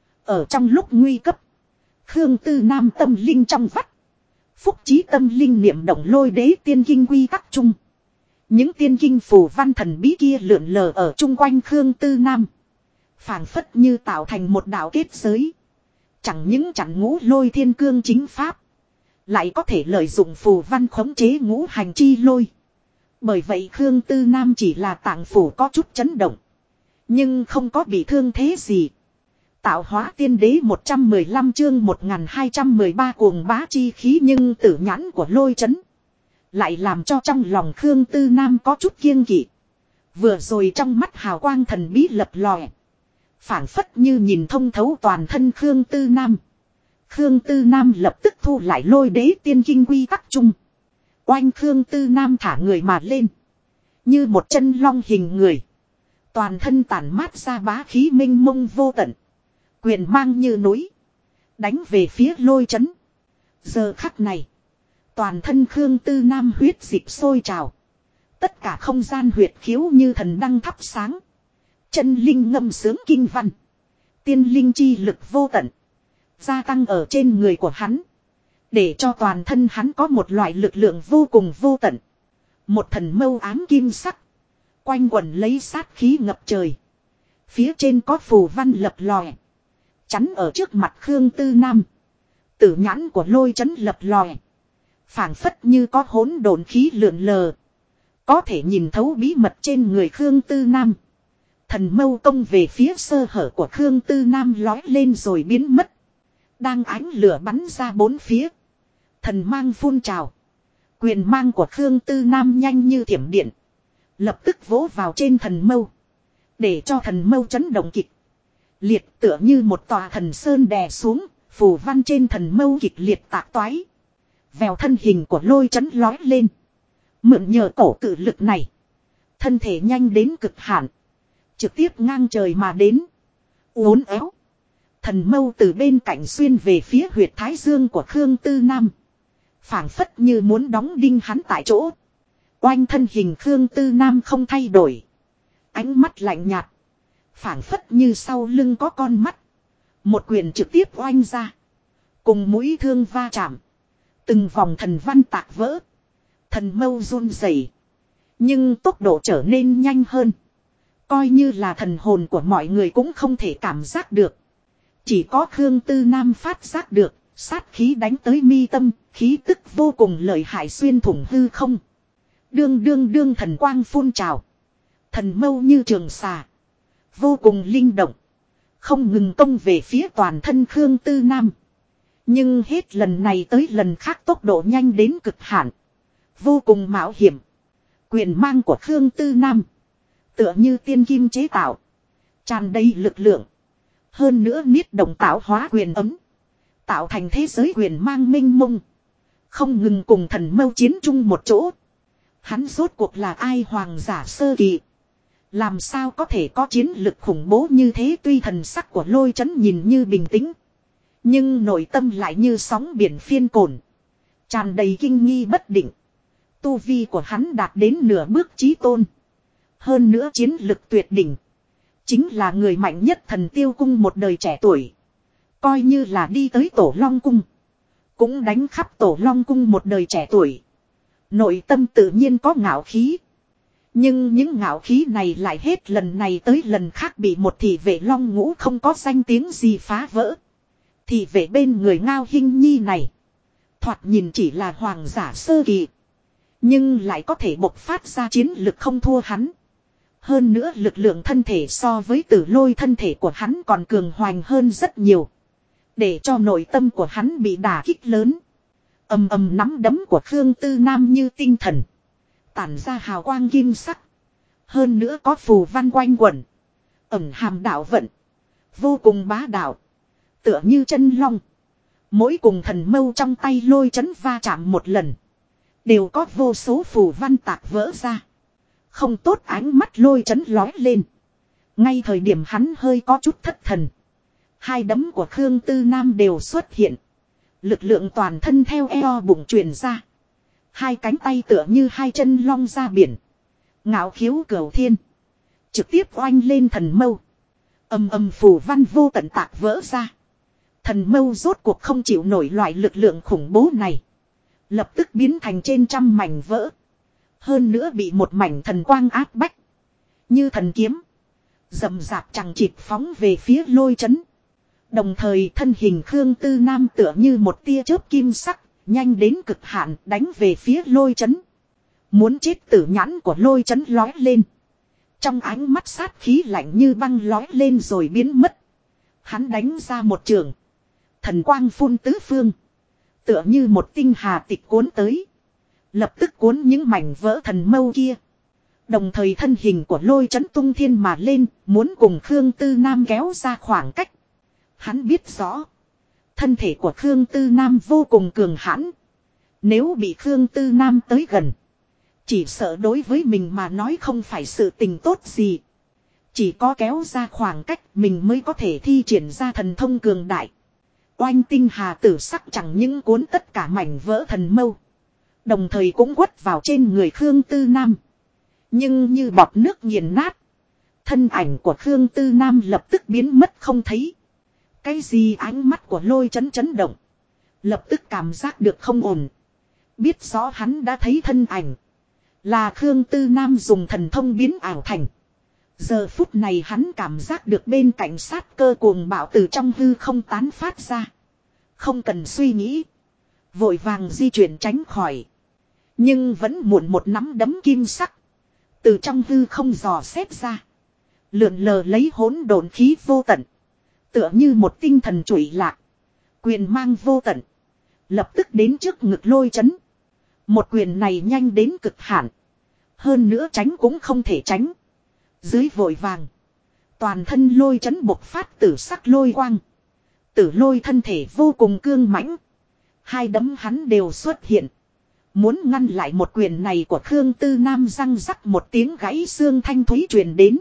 Ở trong lúc nguy cấp. Khương Tư Nam tâm linh trong vắt. Phúc trí tâm linh niệm động lôi đế tiên kinh quy tắc chung. Những tiên kinh phù văn thần bí kia lượn lờ ở chung quanh Khương Tư Nam. Phảng phất như tạo thành một đạo kết giới. Chẳng những chặn ngũ Lôi Thiên Cương chính pháp. Lại có thể lợi dụng phù văn khống chế ngũ hành chi lôi. Bởi vậy Khương Tư Nam chỉ là tạng phủ có chút chấn động. Nhưng không có bị thương thế gì. Tạo hóa tiên đế 115 chương 1213 cuồng bá chi khí, nhưng tử nhãn của lôi chấn lại làm cho trong lòng Khương Tư Nam có chút kiêng kỵ. Vừa rồi trong mắt hào quang thần bí lập lòe. Phảng phất như nhìn thông thấu toàn thân Khương Tư Nam. Khương Tư Nam lập tức thu lại lôi đế tiên kinh quy tắc chung. Oanh Khương Tư Nam thả người mà lên. Như một chân long hình người. Toàn thân tản mát ra bá khí minh mông vô tận. Quyền mang như núi. Đánh về phía lôi chấn. Giờ khắc này. Toàn thân Khương Tư Nam huyết dịch sôi trào. Tất cả không gian huyệt khiếu như thần đăng thắp sáng. Chân linh ngâm sướng kinh văn. Tiên linh chi lực vô tận. Gia tăng ở trên người của hắn. Để cho toàn thân hắn có một loại lực lượng vô cùng vô tận. Một thần mâu ám kim sắc. Quanh quẩn lấy sát khí ngập trời. Phía trên có phù văn lập lòe. Chắn ở trước mặt Khương Tư Nam. Tử nhãn của lôi chấn lập lòe. Phảng phất như có hỗn độn khí lượn lờ. Có thể nhìn thấu bí mật trên người Khương Tư Nam. Thần mâu công về phía sơ hở của Khương Tư Nam lói lên rồi biến mất. Đang ánh lửa bắn ra bốn phía. Thần mang phun trào. Quyền mang của Khương Tư Nam nhanh như thiểm điện. Lập tức vỗ vào trên thần mâu. Để cho thần mâu chấn động kịch liệt, tựa như một tòa thần sơn đè xuống. Phù văn trên thần mâu kịch liệt tạc toái. Vèo thân hình của lôi chấn lói lên. Mượn nhờ cổ cự lực này. Thân thể nhanh đến cực hạn. Trực tiếp ngang trời mà đến. Uốn éo. Thần mâu từ bên cạnh xuyên về phía huyệt thái dương của Khương Tư Nam. Phảng phất như muốn đóng đinh hắn tại chỗ. Oanh thân hình Khương Tư Nam không thay đổi. Ánh mắt lạnh nhạt. Phảng phất như sau lưng có con mắt. Một quyền trực tiếp oanh ra. Cùng mũi thương va chạm. Từng vòng thần văn tạc vỡ. Thần mâu run rẩy. Nhưng tốc độ trở nên nhanh hơn. Coi như là thần hồn của mọi người cũng không thể cảm giác được. Chỉ có Khương Tư Nam phát giác được. Sát khí đánh tới mi tâm. Khí tức vô cùng lợi hại xuyên thủng hư không. Đương thần quang phun trào. Thần mâu như trường xà. Vô cùng linh động. Không ngừng công về phía toàn thân Khương Tư Nam. Nhưng hết lần này tới lần khác tốc độ nhanh đến cực hạn. Vô cùng mạo hiểm. Quyền mang của Khương Tư Nam. Tựa như tiên kim chế tạo. Tràn đầy lực lượng. Hơn nữa niết động tạo hóa quyền ấm. Tạo thành thế giới quyền mang minh mông. Không ngừng cùng thần mâu chiến chung một chỗ. Hắn rốt cuộc là ai hoàng giả sơ kỳ. Làm sao có thể có chiến lực khủng bố như thế, tuy thần sắc của lôi chấn nhìn như bình tĩnh. Nhưng nội tâm lại như sóng biển phiên cồn. Tràn đầy kinh nghi bất định. Tu vi của hắn đạt đến nửa bước chí tôn. Hơn nữa chiến lực tuyệt đỉnh. Chính là người mạnh nhất Thần Tiêu Cung một đời trẻ tuổi. Coi như là đi tới Tổ Long Cung. Cũng đánh khắp Tổ Long Cung một đời trẻ tuổi. Nội tâm tự nhiên có ngạo khí. Nhưng những ngạo khí này lại hết lần này tới lần khác bị một thị vệ Long Ngũ không có danh tiếng gì phá vỡ. Thị vệ bên người Ngao Hinh Nhi này. Thoạt nhìn chỉ là hoàng giả sơ kỳ. Nhưng lại có thể bộc phát ra chiến lực không thua hắn. Hơn nữa lực lượng thân thể so với Tử Lôi thân thể của hắn còn cường hoành hơn rất nhiều. Để cho nội tâm của hắn bị đả kích lớn. Ầm ầm nắm đấm của Khương Tư Nam như tinh thần. Tản ra hào quang kim sắc. Hơn nữa có phù văn quanh quẩn. Ẩn hàm đạo vận. Vô cùng bá đạo. Tựa như chân long. Mỗi cùng thần mâu trong tay lôi chấn va chạm một lần. Đều có vô số phù văn tạc vỡ ra. Không tốt, ánh mắt lôi chấn lói lên. Ngay thời điểm hắn hơi có chút thất thần. Hai đấm của Khương Tư Nam đều xuất hiện. Lực lượng toàn thân theo eo bụng truyền ra. Hai cánh tay tựa như hai chân long ra biển. Ngạo khiếu cửu thiên. Trực tiếp oanh lên thần mâu. Ầm phù văn vô tận tạc vỡ ra. Thần mâu rốt cuộc không chịu nổi loại lực lượng khủng bố này. Lập tức biến thành trên trăm mảnh vỡ. Hơn nữa bị một mảnh thần quang áp bách. Như thần kiếm. Rầm rạp chẳng chịt phóng về phía lôi chấn. Đồng thời thân hình Khương Tư Nam tựa như một tia chớp kim sắc. Nhanh đến cực hạn đánh về phía Lôi Chấn. Muốn chết tử nhãn của Lôi Chấn lói lên. Trong ánh mắt sát khí lạnh như băng lói lên rồi biến mất. Hắn đánh ra một trường. Thần quang phun tứ phương. Tựa như một tinh hà tịch cuốn tới. Lập tức cuốn những mảnh vỡ thần mâu kia. Đồng thời thân hình của Lôi Chấn tung thiên mà lên. Muốn cùng Khương Tư Nam kéo ra khoảng cách. Hắn biết rõ. Thân thể của Khương Tư Nam vô cùng cường hãn. Nếu bị Khương Tư Nam tới gần. Chỉ sợ đối với mình mà nói không phải sự tình tốt gì. Chỉ có kéo ra khoảng cách mình mới có thể thi triển ra thần thông cường đại. Oanh tinh hà tử sắc chẳng những cuốn tất cả mảnh vỡ thần mâu. Đồng thời cũng quất vào trên người Khương Tư Nam. Nhưng như bọt nước nghiền nát. Thân ảnh của Khương Tư Nam lập tức biến mất không thấy. Cái gì ánh mắt của Lôi Chấn chấn động. Lập tức cảm giác được không ổn. Biết rõ hắn đã thấy thân ảnh. Là Khương Tư Nam dùng thần thông biến ảo thành. Giờ phút này hắn cảm giác được bên cạnh sát cơ cuồng bạo từ trong hư không tán phát ra. Không cần suy nghĩ. Vội vàng di chuyển tránh khỏi. Nhưng vẫn muộn một nắm đấm kim sắc. Từ trong hư không dò xét ra. Lượn lờ lấy hỗn độn khí vô tận. Tựa như một tinh thần trụy lạc. Quyền mang vô tận. Lập tức đến trước ngực Lôi Chấn. Một quyền này nhanh đến cực hạn. Hơn nữa tránh cũng không thể tránh. Dưới vội vàng. Toàn thân Lôi Chấn bộc phát tử sắc lôi quang. Tử lôi thân thể vô cùng cương mãnh. Hai đấm hắn đều xuất hiện. Muốn ngăn lại một quyền này của Khương Tư Nam răng rắc một tiếng gãy xương thanh thúy truyền đến.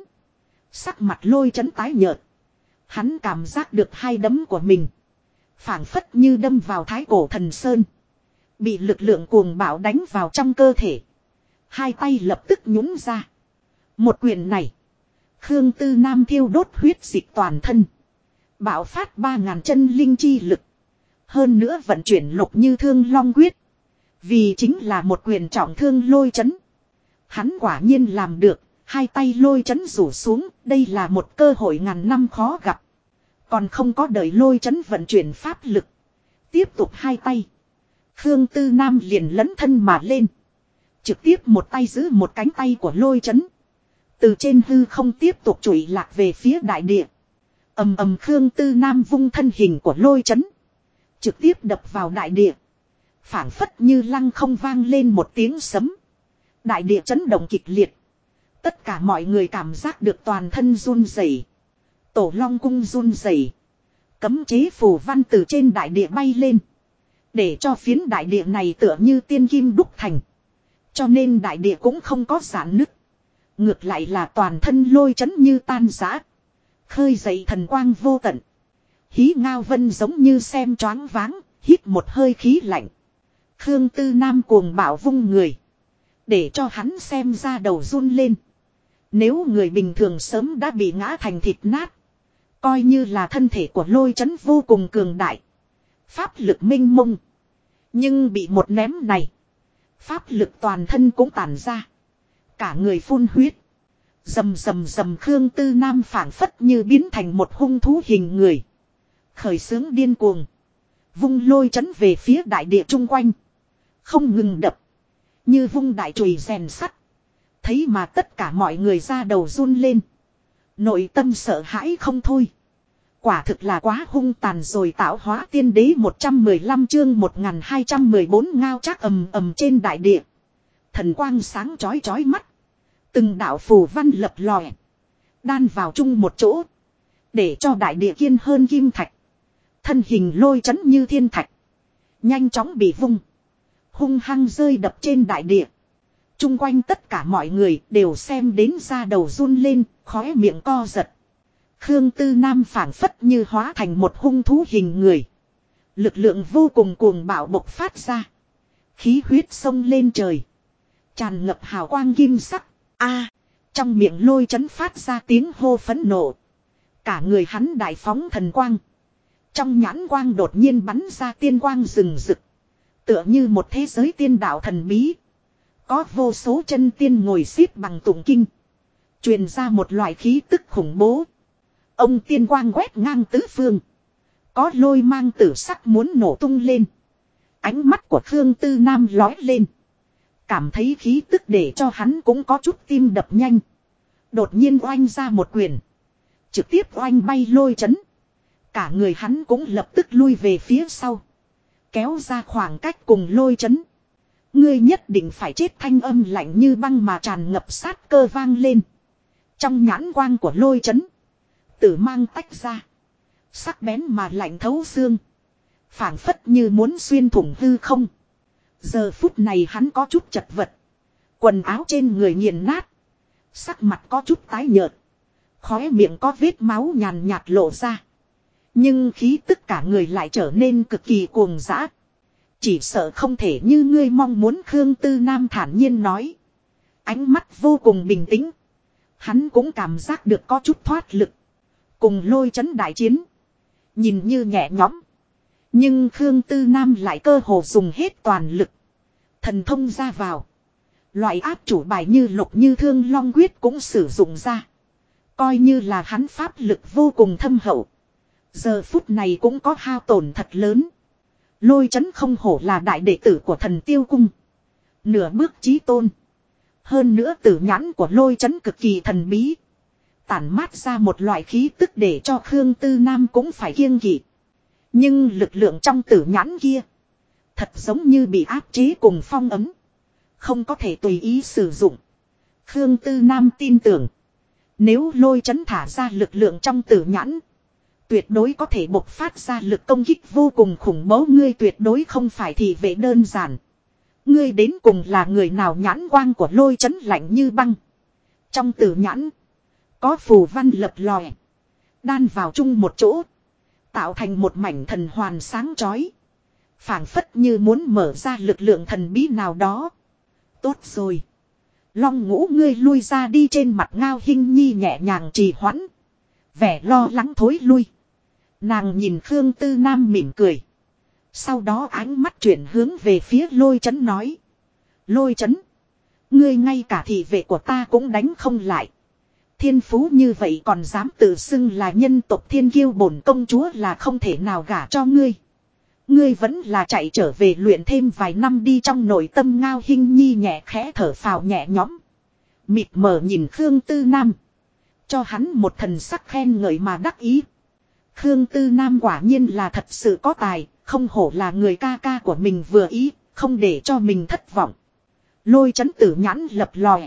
Sắc mặt Lôi Chấn tái nhợt. Hắn cảm giác được hai đấm của mình. Phảng phất như đâm vào thái cổ thần sơn. Bị lực lượng cuồng bạo đánh vào trong cơ thể. Hai tay lập tức nhún ra. Một quyền này. Khương Tư Nam thiêu đốt huyết dịch toàn thân. Bạo phát 3000 chân linh chi lực. Hơn nữa vận chuyển lục như thương long quyết. Vì chính là một quyền trọng thương Lôi Chấn. Hắn quả nhiên làm được. Hai tay Lôi Chấn rủ xuống. Đây là một cơ hội ngàn năm khó gặp. Còn không có đợi Lôi Chấn vận chuyển pháp lực. Tiếp tục hai tay. Khương Tư Nam liền lấn thân mà lên. Trực tiếp một tay giữ một cánh tay của Lôi Chấn. Từ trên hư không tiếp tục trụy lạc về phía đại địa. Ầm ầm Khương Tư Nam vung thân hình của Lôi Chấn. Trực tiếp đập vào đại địa. Phảng phất như lăng không vang lên một tiếng sấm. Đại địa chấn động kịch liệt. Tất cả mọi người cảm giác được toàn thân run rẩy. Tổ Long cung run rẩy. Cấm chế phù văn từ trên đại địa bay lên. Để cho phiến đại địa này tựa như tiên kim đúc thành. Cho nên đại địa cũng không có giãn nứt. Ngược lại là toàn thân Lôi Chấn như tan rã. Khơi dậy thần quang vô tận. Hí Ngao Vân giống như xem choáng váng. Hít một hơi khí lạnh. Khương Tư Nam cuồng bạo vung người. Để cho hắn xem ra đầu run lên. Nếu người bình thường sớm đã bị ngã thành thịt nát. Coi như là thân thể của Lôi Chấn vô cùng cường đại. Pháp lực minh mông. Nhưng bị một ném này. Pháp lực toàn thân cũng tản ra. Cả người phun huyết. Rầm rầm rầm Khương Tư Nam phảng phất như biến thành một hung thú hình người. Khởi xướng điên cuồng. Vung Lôi Chấn về phía đại địa chung quanh. Không ngừng đập. Như vung đại chùy rèn sắt. Thấy mà tất cả mọi người ra đầu run lên. Nội tâm sợ hãi không thôi. Quả thực là quá hung tàn rồi. Tạo hóa tiên đế 115 chương 1214 ngao trác ầm ầm trên đại địa. Thần quang sáng chói chói mắt. Từng đạo phù văn lập lòe. Đan vào chung một chỗ. Để cho đại địa kiên hơn kim thạch. Thân hình Lôi Chấn như thiên thạch. Nhanh chóng bị vung. Hung hăng rơi đập trên đại địa. Trung quanh tất cả mọi người đều xem đến da đầu run lên, khóe miệng co giật. Khương Tư Nam phảng phất như hóa thành một hung thú hình người. Lực lượng vô cùng cuồng bạo bộc phát ra. Khí huyết sông lên trời. Tràn ngập hào quang kim sắc. Trong miệng Lôi Chấn phát ra tiếng hô phẫn nộ. Cả người hắn đại phóng thần quang. Trong nhãn quang đột nhiên bắn ra tiên quang rừng rực. Tựa như một thế giới tiên đạo thần bí. Có vô số chân tiên ngồi xếp bằng tụng kinh. Truyền ra một loại khí tức khủng bố. Ông tiên quang quét ngang tứ phương. Có lôi mang tử sắc muốn nổ tung lên. Ánh mắt của Khương Tư Nam lói lên. Cảm thấy khí tức để cho hắn cũng có chút tim đập nhanh. Đột nhiên oanh ra một quyền. Trực tiếp oanh bay Lôi Chấn. Cả người hắn cũng lập tức lui về phía sau. Kéo ra khoảng cách cùng Lôi Chấn. Ngươi nhất định phải chết, thanh âm lạnh như băng mà tràn ngập sát cơ vang lên. Trong nhãn quang của Lôi Chấn. Tử mang tách ra. Sắc bén mà lạnh thấu xương. Phảng phất như muốn xuyên thủng hư không. Giờ phút này hắn có chút chật vật. Quần áo trên người nghiền nát. Sắc mặt có chút tái nhợt. Khóe miệng có vết máu nhàn nhạt lộ ra. Nhưng khí tức cả người lại trở nên cực kỳ cuồng dã. Chỉ sợ không thể như ngươi mong muốn, Khương Tư Nam thản nhiên nói. Ánh mắt vô cùng bình tĩnh. Hắn cũng cảm giác được có chút thoát lực. Cùng Lôi Chấn đại chiến. Nhìn như nhẹ nhõm. Nhưng Khương Tư Nam lại cơ hồ dùng hết toàn lực. Thần thông ra vào. Loại áp chủ bài như Lục Như Thương Long Quyết cũng sử dụng ra. Coi như là hắn pháp lực vô cùng thâm hậu. Giờ phút này cũng có hao tổn thật lớn. Lôi Chấn không hổ là đại đệ tử của Thần Tiêu Cung. Nửa bước chí tôn. Hơn nữa tử nhãn của Lôi Chấn cực kỳ thần bí. Tản mát ra một loại khí tức để cho Khương Tư Nam cũng phải kiêng kỵ. Nhưng lực lượng trong tử nhãn kia. Thật giống như bị áp chế cùng phong ấm. Không có thể tùy ý sử dụng. Khương Tư Nam tin tưởng. Nếu Lôi Chấn thả ra lực lượng trong tử nhãn. Tuyệt đối có thể bộc phát ra lực công kích vô cùng khủng bố. Ngươi tuyệt đối không phải thị vệ đơn giản. Ngươi đến cùng là người nào? Nhãn quang của Lôi Chấn lạnh như băng. Trong tử nhãn. Có phù văn lập lòe. Đan vào chung một chỗ. Tạo thành một mảnh thần hoàn sáng chói. Phảng phất như muốn mở ra lực lượng thần bí nào đó. Tốt rồi. Long Ngũ, ngươi lui ra đi. Trên mặt Ngao Hinh Nhi nhẹ nhàng trì hoãn. Vẻ lo lắng thối lui. Nàng nhìn Khương Tư Nam mỉm cười. Sau đó ánh mắt chuyển hướng về phía Lôi Chấn nói. Lôi Chấn. Ngươi ngay cả thị vệ của ta cũng đánh không lại. Thiên phú như vậy còn dám tự xưng là nhân tộc thiên kiêu, bổn công chúa là không thể nào gả cho ngươi. Ngươi vẫn là chạy trở về luyện thêm vài năm đi. Trong nội tâm Ngao Hinh Nhi nhẹ khẽ thở phào nhẹ nhõm. Mịt mờ nhìn Khương Tư Nam. Cho hắn một thần sắc khen ngợi mà đắc ý. Khương Tư Nam quả nhiên là thật sự có tài. Không hổ là người ca ca của mình vừa ý. Không để cho mình thất vọng. Lôi Chấn tử nhãn lập lòe.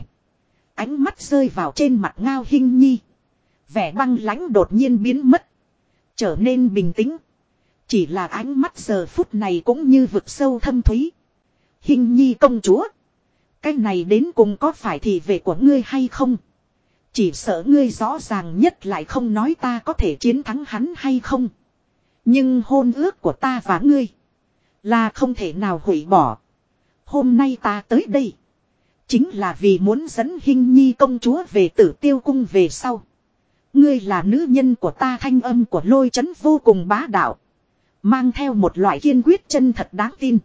Ánh mắt rơi vào trên mặt Ngao Hinh Nhi. Vẻ băng lãnh đột nhiên biến mất. Trở nên bình tĩnh. Chỉ là ánh mắt giờ phút này cũng như vực sâu thâm thúy. Hinh Nhi công chúa. Cái này đến cùng có phải thị vệ của ngươi hay không? Chỉ sợ ngươi rõ ràng nhất lại không nói ta có thể chiến thắng hắn hay không. Nhưng hôn ước của ta và ngươi. Là không thể nào hủy bỏ. Hôm nay ta tới đây. Chính là vì muốn dẫn Hinh Nhi công chúa về Tử Tiêu Cung về sau. Ngươi là nữ nhân của ta. Thanh âm của Lôi Chấn vô cùng bá đạo. Mang theo một loại kiên quyết chân thật đáng tin.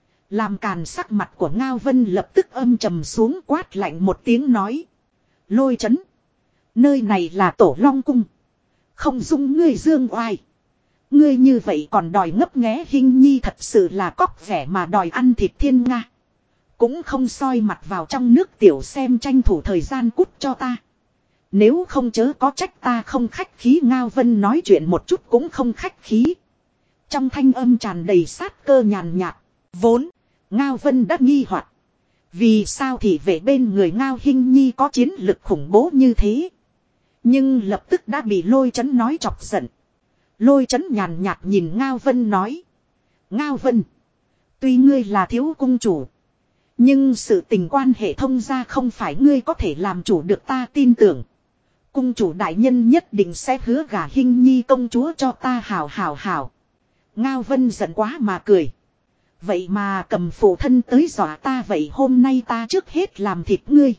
Làm càn sắc mặt của Ngao Vân lập tức âm trầm xuống, quát lạnh một tiếng nói. Lôi Chấn. Nơi này là Tổ Long Cung. Không dung ngươi dương oai. Ngươi như vậy còn đòi ngấp nghé Hinh Nhi, thật sự là cóc vẻ mà đòi ăn thịt thiên nga. Cũng không soi mặt vào trong nước tiểu xem, tranh thủ thời gian cút cho ta. Nếu không chớ có trách ta không khách khí. Ngao Vân nói chuyện một chút cũng không khách khí. Trong thanh âm tràn đầy sát cơ nhàn nhạt. Vốn, Ngao Vân đã nghi hoặc. Vì sao thì về bên người Ngao Hinh Nhi có chiến lực khủng bố như thế. Nhưng lập tức đã bị Lôi Chấn nói chọc giận. Lôi Chấn nhàn nhạt nhìn Ngao Vân nói. Ngao Vân. Tuy ngươi là thiếu cung chủ. Nhưng sự tình quan hệ thông gia không phải ngươi có thể làm chủ được, ta tin tưởng. Cung chủ đại nhân nhất định sẽ hứa gả Hinh Nhi công chúa cho ta. Hảo. Ngao Vân giận quá mà cười. Vậy mà cầm phụ thân tới dọa ta, vậy hôm nay ta trước hết làm thịt ngươi.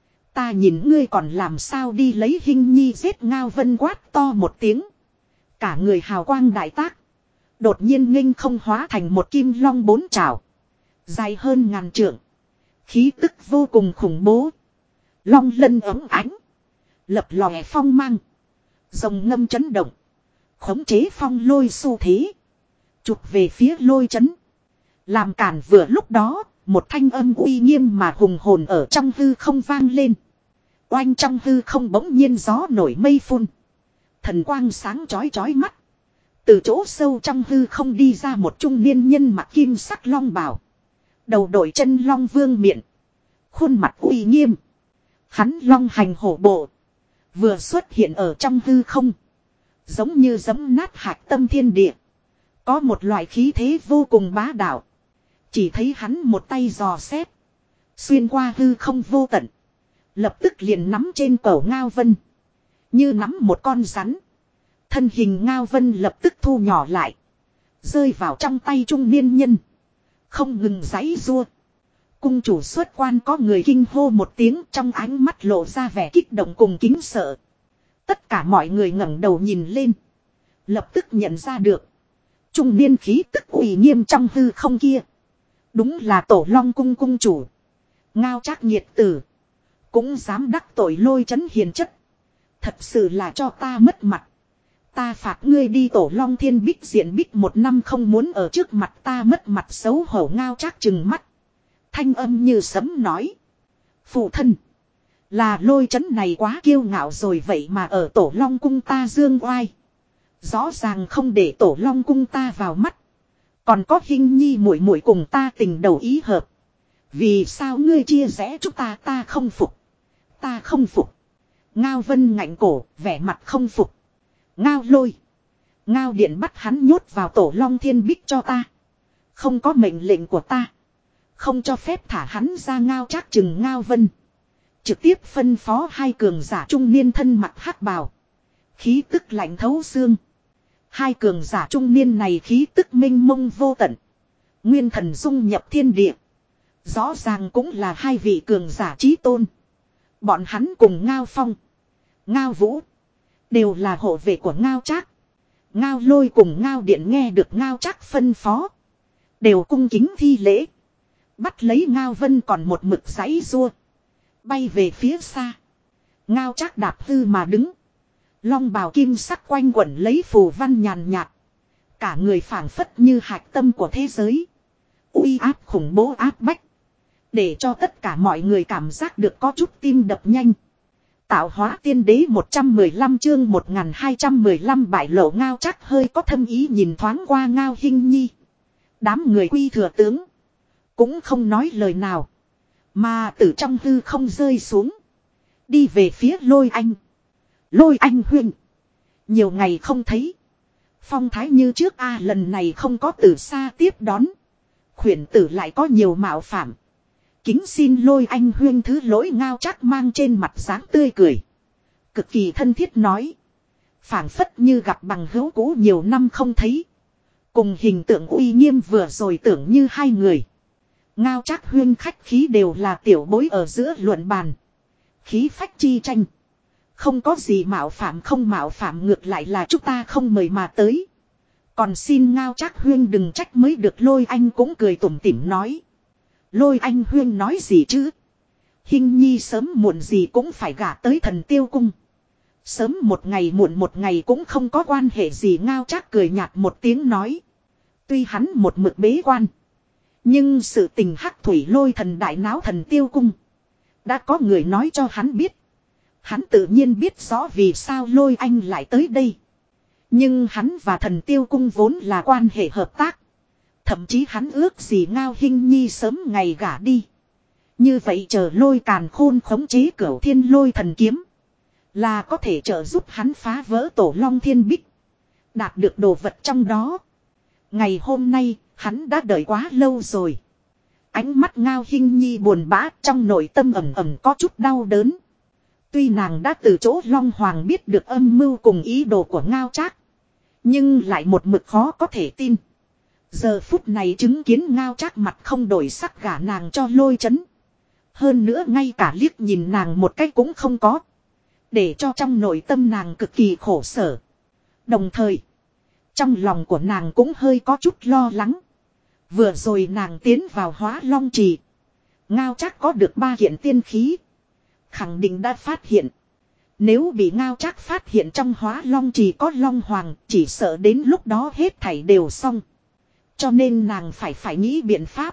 Ta nhìn ngươi còn làm sao đi lấy Hinh Nhi giết. Ngao Vân quát to một tiếng. Cả người hào quang đại tác. Đột nhiên nghênh không hóa thành một kim long bốn trảo. Dài hơn ngàn trượng. Khí tức vô cùng khủng bố. Long lân ấm ánh. Lập lòe phong mang. Rồng ngâm chấn động. Khống chế phong lôi xu thế. Chụp về phía Lôi Chấn. Làm cản vừa lúc đó, một thanh âm uy nghiêm mà hùng hồn ở trong hư không vang lên. Oanh, trong hư không bỗng nhiên gió nổi mây phun. Thần quang sáng chói chói mắt. Từ chỗ sâu trong hư không đi ra một trung niên nhân mặc kim sắc long bào. Đầu đội chân long vương miện. Khuôn mặt uy nghiêm. Hắn long hành hổ bộ. Vừa xuất hiện ở trong hư không. Giống như giẫm nát hạc tâm thiên địa. Có một loại khí thế vô cùng bá đạo. Chỉ thấy hắn một tay giò xét. Xuyên qua hư không vô tận. Lập tức liền nắm trên cổ Ngao Vân. Như nắm một con rắn. Thân hình Ngao Vân lập tức thu nhỏ lại. Rơi vào trong tay trung niên nhân. Không ngừng giãy giụa. Cung chủ xuất quan có người kinh hô một tiếng, trong ánh mắt lộ ra vẻ kích động cùng kính sợ. Tất cả mọi người ngẩng đầu nhìn lên. Lập tức nhận ra được. Trung niên khí tức uy nghiêm trong hư không kia. Đúng là Tổ Long cung cung chủ. Ngao Trác nghiệt tử. Cũng dám đắc tội Lôi Chấn hiền chất. Thật sự là cho ta mất mặt. Ta phạt ngươi đi Tổ Long thiên bích diện bích 1 năm không muốn ở trước mặt ta mất mặt xấu hổ. Ngao Trác trừng mắt. Thanh âm như sấm nói. Phụ thân. Là Lôi Chấn này quá kiêu ngạo rồi vậy mà ở Tổ Long cung ta dương oai. Rõ ràng không để Tổ Long cung ta vào mắt. Còn có Hinh Nhi muội muội cùng ta tình đầu ý hợp. Vì sao ngươi chia rẽ chúng ta không phục. Ta không phục. Ngao Vân ngạnh cổ, vẻ mặt không phục. Ngao Lôi. Ngao Điện bắt hắn nhốt vào Tổ Long thiên bích cho ta. Không có mệnh lệnh của ta. Không cho phép thả hắn ra. Ngao Trác chừng Ngao Vân. Trực tiếp phân phó 2 cường giả trung niên thân mặc hắc bào. Khí tức lạnh thấu xương. 2 cường giả trung niên này khí tức minh mông vô tận. Nguyên thần dung nhập thiên địa. Rõ ràng cũng là 2 vị cường giả chí tôn. Bọn hắn cùng Ngao Phong, Ngao Vũ đều là hộ vệ của Ngao Trác. Ngao Lôi cùng Ngao Điện nghe được Ngao Trác phân phó, đều cung kính thi lễ. Bắt lấy Ngao Vân còn một mực giãy giụa, bay về phía xa. Ngao Trác đạp hư mà đứng. Long bào kim sắc quanh quẩn lấy phù văn nhàn nhạt. Cả người phảng phất như hạch tâm của thế giới. Uy áp khủng bố áp bách. Để cho tất cả mọi người cảm giác được có chút tim đập nhanh. Tạo hóa tiên đế 115 chương 1215 bại lộ. Ngao Trác hơi có thâm ý nhìn thoáng qua Ngao Hinh Nhi. Đám người quy thừa tướng cũng không nói lời nào. Mà từ trong hư không rơi xuống. Đi về phía Lôi Anh. Lôi Anh huynh. Nhiều ngày không thấy. Phong thái như trước lần này không có từ xa tiếp đón. Khuyển tử lại có nhiều mạo phạm. Kính xin Lôi Anh huynh thứ lỗi. Ngao Trác mang trên mặt dáng tươi cười. Cực kỳ thân thiết nói. Phảng phất như gặp bằng hữu cũ nhiều năm không thấy. Cùng hình tượng uy nghiêm vừa rồi tưởng như 2 người. Ngao Trác huynh khách khí đều là tiểu bối ở giữa luận bàn. Khí phách chi tranh. Không có gì mạo phạm không mạo phạm, ngược lại là chúng ta không mời mà tới. Còn xin Ngao Trác huynh đừng trách mới được. Lôi Anh cũng cười tủm tỉm nói. Lôi Anh huynh nói gì chứ? Hinh Nhi sớm muộn gì cũng phải gả tới Thần Tiêu cung. Sớm một ngày muộn một ngày cũng không có quan hệ gì. Ngao Trác cười nhạt một tiếng nói. Tuy hắn một mực bế quan, nhưng sự tình hắc thủy lôi thần đại náo Thần Tiêu cung. Đã có người nói cho hắn biết. Hắn tự nhiên biết rõ vì sao Lôi Anh lại tới đây. Nhưng hắn và Thần Tiêu cung vốn là quan hệ hợp tác. Thậm chí hắn ước gì Ngao Hinh Nhi sớm ngày gả đi. Như vậy chờ Lôi Càn Khôn khống chế Cửu Thiên Lôi thần kiếm, là có thể trợ giúp hắn phá vỡ Tổ Long thiên bích. Đạt được đồ vật trong đó. Ngày hôm nay hắn đã đợi quá lâu rồi. Ánh mắt Ngao Hinh Nhi buồn bã, trong nội tâm ẩm ẩm có chút đau đớn. Tuy nàng đã từ chỗ Long Hoàng biết được âm mưu cùng ý đồ của Ngao Trác, nhưng lại một mực khó có thể tin. Giờ phút này chứng kiến Ngao Trác mặt không đổi sắc gả nàng cho Lôi Chấn. Hơn nữa ngay cả liếc nhìn nàng một cách cũng không có. Để cho trong nội tâm nàng cực kỳ khổ sở. Đồng thời, trong lòng của nàng cũng hơi có chút lo lắng. Vừa rồi nàng tiến vào Hóa Long Trì. Ngao Trác có được 3 kiện tiên khí. Khẳng định đã phát hiện. Nếu bị Ngao Trác phát hiện trong Hóa Long Trì có Long Hoàng, chỉ sợ đến lúc đó hết thảy đều xong. Cho nên nàng phải nghĩ biện pháp.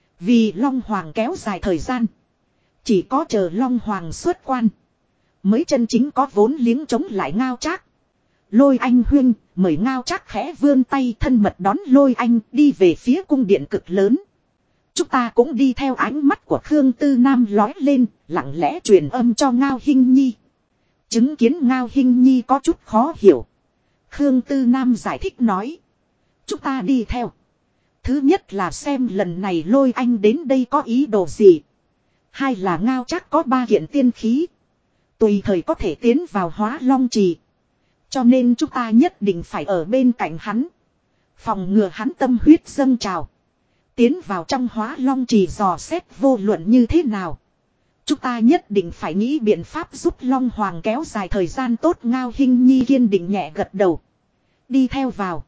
Vì Long Hoàng kéo dài thời gian. Chỉ có chờ Long Hoàng xuất quan. Mới chân chính có vốn liếng chống lại Ngao Trác. Lôi Anh huynh, mời Ngao Trác khẽ vươn tay thân mật đón Lôi Anh đi về phía cung điện cực lớn. Chúng ta cũng đi theo ánh mắt của Khương Tư Nam lói lên, lặng lẽ truyền âm cho Ngao Hinh Nhi. Chứng kiến Ngao Hinh Nhi có chút khó hiểu. Khương Tư Nam giải thích nói. Chúng ta đi theo. Thứ nhất là xem lần này Lôi Anh đến đây có ý đồ gì. Hai là Ngao Trác có 3 kiện tiên khí. Tùy thời có thể tiến vào Hóa Long Trì. Cho nên chúng ta nhất định phải ở bên cạnh hắn. Phòng ngừa hắn tâm huyết dâng trào. Tiến vào trong Hóa Long Trì dò xét vô luận như thế nào. Chúng ta nhất định phải nghĩ biện pháp giúp Long Hoàng kéo dài thời gian tốt. Ngao Hinh Nhi kiên định nhẹ gật đầu. Đi theo vào.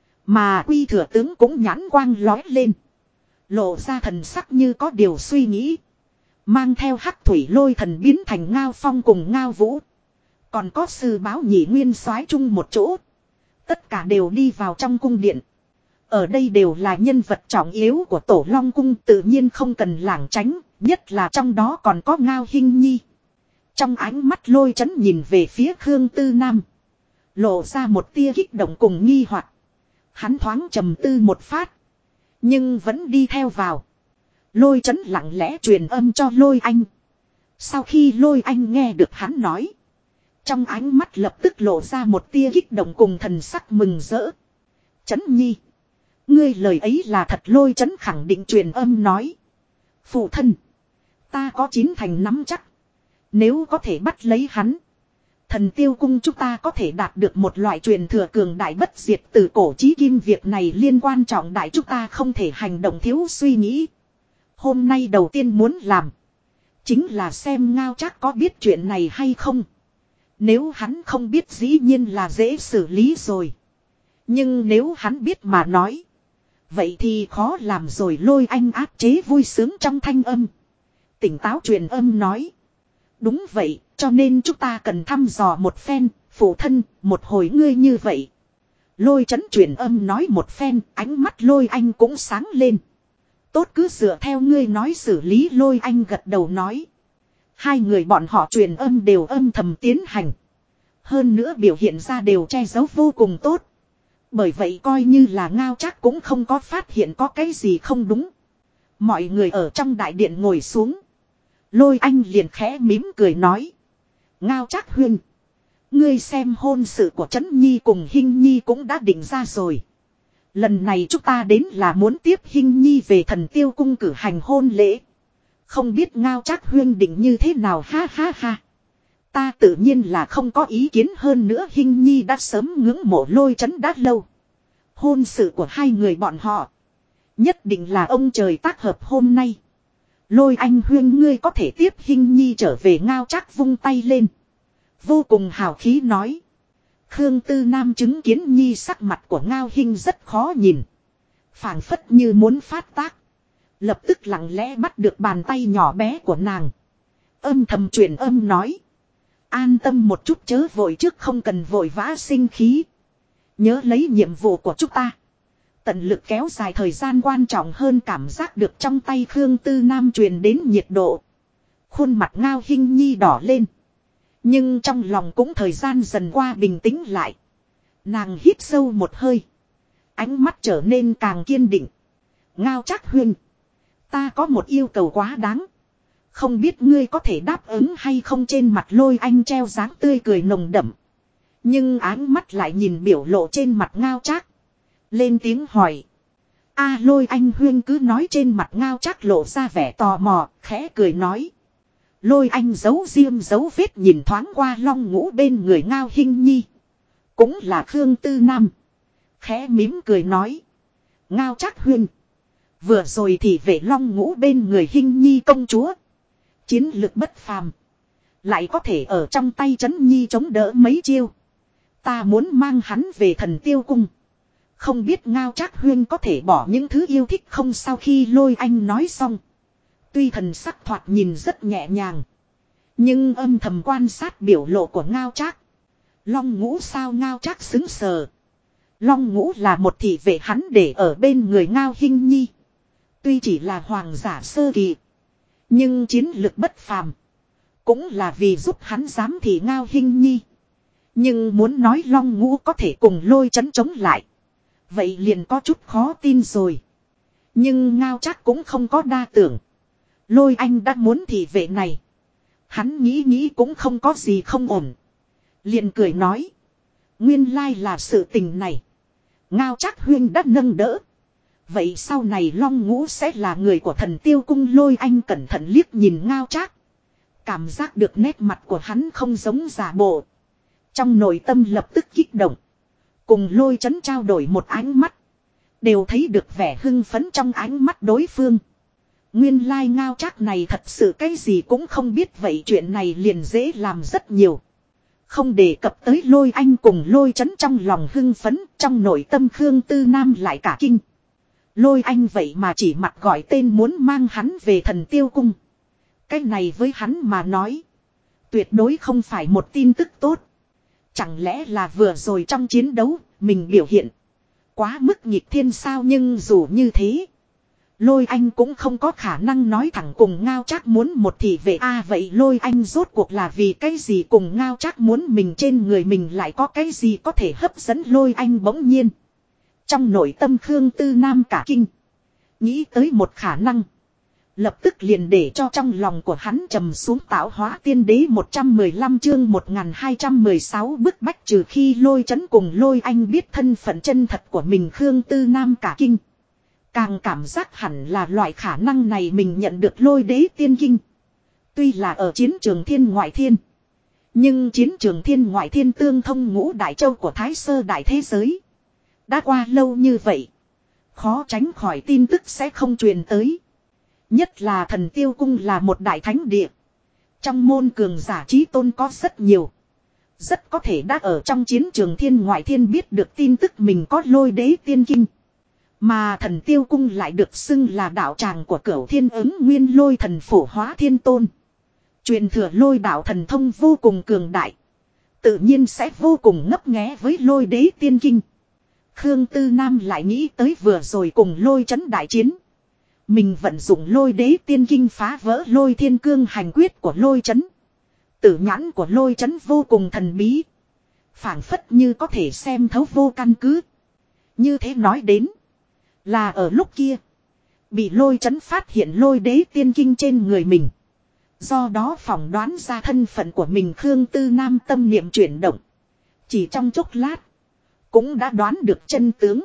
Mà Quy Thừa Tướng cũng nhãn quang lói lên. Lộ ra thần sắc như có điều suy nghĩ. Mang theo Hắc Thủy Lôi Thần biến thành Ngao Phong cùng Ngao Vũ. Còn có Sư Báo Nhị Nguyên soái chung một chỗ. Tất cả đều đi vào trong cung điện. Ở đây đều là nhân vật trọng yếu của Tổ Long Cung, tự nhiên không cần lảng tránh, nhất là trong đó còn có Ngao Hinh Nhi. Trong ánh mắt Lôi Chấn nhìn về phía Khương Tư Nam. Lộ ra một tia kích động cùng nghi hoặc. Hắn thoáng trầm tư một phát. Nhưng vẫn đi theo vào. Lôi Chấn lặng lẽ truyền âm cho Lôi Anh. Sau khi Lôi Anh nghe được hắn nói. Trong ánh mắt lập tức lộ ra một tia kích động cùng thần sắc mừng rỡ. Chấn Nhi. Ngươi lời ấy là thật. Lôi Chấn khẳng định truyền âm nói. Phụ thân. Ta có 9 thành nắm chắc. Nếu có thể bắt lấy hắn. Thần Tiêu Cung chúng ta có thể đạt được một loại truyền thừa cường đại bất diệt từ cổ chí kim. Việc này liên quan trọng đại, chúng ta không thể hành động thiếu suy nghĩ. Hôm nay đầu tiên muốn làm. Chính là xem Ngao Trác có biết chuyện này hay không. Nếu hắn không biết dĩ nhiên là dễ xử lý rồi. Nhưng nếu hắn biết mà nói. Vậy thì khó làm rồi. Lôi Anh áp chế vui sướng trong thanh âm. Tỉnh táo truyền âm nói. Đúng vậy, cho nên chúng ta cần thăm dò một phen, phụ thân, một hồi ngươi như vậy. Lôi Chấn truyền âm nói một phen, ánh mắt Lôi Anh cũng sáng lên. Tốt, cứ dựa theo ngươi nói xử lý. Lôi Anh gật đầu nói. Hai người bọn họ truyền âm đều âm thầm tiến hành. Hơn nữa biểu hiện ra đều che giấu vô cùng tốt. Bởi vậy coi như là Ngao Trác cũng không có phát hiện có cái gì không đúng. Mọi người ở trong đại điện ngồi xuống. Lôi Anh liền khẽ mím cười nói. Ngao Trác huynh. Ngươi xem hôn sự của Trấn Nhi cùng Hinh Nhi cũng đã định ra rồi. Lần này chúng ta đến là muốn tiếp Hinh Nhi về Thần Tiêu Cung cử hành hôn lễ. Không biết Ngao Trác huynh định như thế nào. Ha ha ha. Ta tự nhiên là không có ý kiến, hơn nữa Hinh Nhi đã sớm ngưỡng mộ Lôi Chấn đã lâu. Hôn sự của hai người bọn họ. Nhất định là ông trời tác hợp hôm nay. Lôi Anh huyên ngươi có thể tiếp Hinh Nhi trở về. Ngao Trác vung tay lên. Vô cùng hào khí nói. Khương Tư Nam chứng kiến Nhi sắc mặt của Ngao Hinh rất khó nhìn. Phảng phất như muốn phát tác. Lập tức lặng lẽ bắt được bàn tay nhỏ bé của nàng. Âm thầm truyền âm nói. An tâm một chút, chớ vội trước, không cần vội vã sinh khí. Nhớ lấy nhiệm vụ của chúng ta. Tận lực kéo dài thời gian quan trọng hơn. Cảm giác được trong tay Khương Tư Nam truyền đến nhiệt độ. Khuôn mặt Ngao Hinh Nhi đỏ lên. Nhưng trong lòng cũng thời gian dần qua bình tĩnh lại. Nàng hít sâu một hơi. Ánh mắt trở nên càng kiên định. Ngao Trác huynh. Ta có một yêu cầu quá đáng. Không biết ngươi có thể đáp ứng hay không. Trên mặt Lôi Anh treo dáng tươi cười nồng đậm. Nhưng ánh mắt lại nhìn biểu lộ trên mặt Ngao Trác. Lên tiếng hỏi. A Lôi Anh huyên cứ nói. Trên mặt Ngao Trác lộ ra vẻ tò mò, khẽ cười nói. Lôi Anh giấu riêng giấu vết nhìn thoáng qua Long Ngũ bên người Ngao Hinh Nhi. Cũng là Khương Tư Nam. Khẽ mím cười nói. Ngao Trác huyên. Vừa rồi thì về Long Ngũ bên người Hinh Nhi công chúa. Chiến lực bất phàm. Lại có thể ở trong tay Trấn Nhi chống đỡ mấy chiêu. Ta muốn mang hắn về Thần Tiêu Cung. Không biết Ngao Trác huyên có thể bỏ những thứ yêu thích không. Sau khi Lôi Anh nói xong. Tuy thần sắc thoạt nhìn rất nhẹ nhàng. Nhưng âm thầm quan sát biểu lộ của Ngao Trác. Long Ngũ sao? Ngao Trác sững sờ. Long Ngũ là một thị vệ hắn để ở bên người Ngao Hinh Nhi. Tuy chỉ là hoàng giả sơ kỳ, nhưng chiến lực bất phàm. Cũng là vì giúp hắn giám thị Ngao Hinh Nhi. Nhưng muốn nói Long Ngũ có thể cùng Lôi Chấn chống lại, vậy liền có chút khó tin rồi. Nhưng Ngao Trác cũng không có đa tưởng. Lôi Anh đã muốn thị vệ này. Hắn nghĩ cũng không có gì không ổn. Liền cười nói. Nguyên lai là sự tình này. Ngao Trác huynh đã nâng đỡ. Vậy sau này Long Ngũ sẽ là người của Thần Tiêu Cung. Lôi Anh cẩn thận liếc nhìn Ngao Trác. Cảm giác được nét mặt của hắn không giống giả bộ. Trong nội tâm lập tức kích động. Cùng Lôi Chấn trao đổi một ánh mắt. Đều thấy được vẻ hưng phấn trong ánh mắt đối phương. Nguyên lai Ngao Trác này thật sự cái gì cũng không biết, vậy chuyện này liền dễ làm rất nhiều. Không đề cập tới Lôi Anh cùng Lôi Chấn trong lòng hưng phấn, trong nội tâm Khương Tư Nam lại cả kinh. Lôi Anh vậy mà chỉ mặt gọi tên muốn mang hắn về Thần Tiêu Cung. Cái này với hắn mà nói, tuyệt đối không phải một tin tức tốt. Chẳng lẽ là vừa rồi trong chiến đấu, mình biểu hiện quá mức nghịch thiên sao? Nhưng dù như thế, Lôi Anh cũng không có khả năng nói thẳng cùng Ngao Trác muốn một thị vệ. Vậy Lôi Anh rốt cuộc là vì cái gì cùng Ngao Trác muốn mình, trên người mình lại có cái gì có thể hấp dẫn Lôi Anh? Bỗng nhiên trong nội tâm Khương Tư Nam cả kinh. Nghĩ tới một khả năng, lập tức liền để cho trong lòng của hắn trầm xuống. Tạo hóa tiên đế 115 chương 1216 bức bách. Trừ khi Lôi Chấn cùng Lôi Anh biết thân phận chân thật của mình, Khương Tư Nam cả kinh. Càng cảm giác hẳn là loại khả năng này mình nhận được Lôi đế tiên kinh. Tuy là ở chiến trường thiên ngoại thiên, nhưng chiến trường thiên ngoại thiên tương thông ngũ đại châu của Thái Sơ đại thế giới. Đã qua lâu như vậy, khó tránh khỏi tin tức sẽ không truyền tới. Nhất là Thần Tiêu Cung là một đại thánh địa. Trong môn cường giả chí tôn có rất nhiều. Rất có thể đã ở trong chiến trường thiên ngoại thiên biết được tin tức mình có Lôi đế tiên kinh. Mà Thần Tiêu Cung lại được xưng là đạo tràng của Cửu Thiên Ứng Nguyên Lôi Thần Phổ Hóa Thiên Tôn. Truyền thừa lôi đạo thần thông vô cùng cường đại. Tự nhiên sẽ vô cùng ngấp nghé với Lôi đế tiên kinh. Khương Tư Nam lại nghĩ tới vừa rồi cùng Lôi Chấn đại chiến. Mình vận dụng Lôi đế tiên kinh phá vỡ Lôi Thiên Cương hành quyết của Lôi Chấn. Tử nhãn của Lôi Chấn vô cùng thần bí, phảng phất như có thể xem thấu vô căn cứ. Như thế nói đến, là ở lúc kia bị Lôi Chấn phát hiện Lôi đế tiên kinh trên người mình, do đó phỏng đoán ra thân phận của mình. Khương Tư Nam tâm niệm chuyển động, chỉ trong chốc lát cũng đã đoán được chân tướng.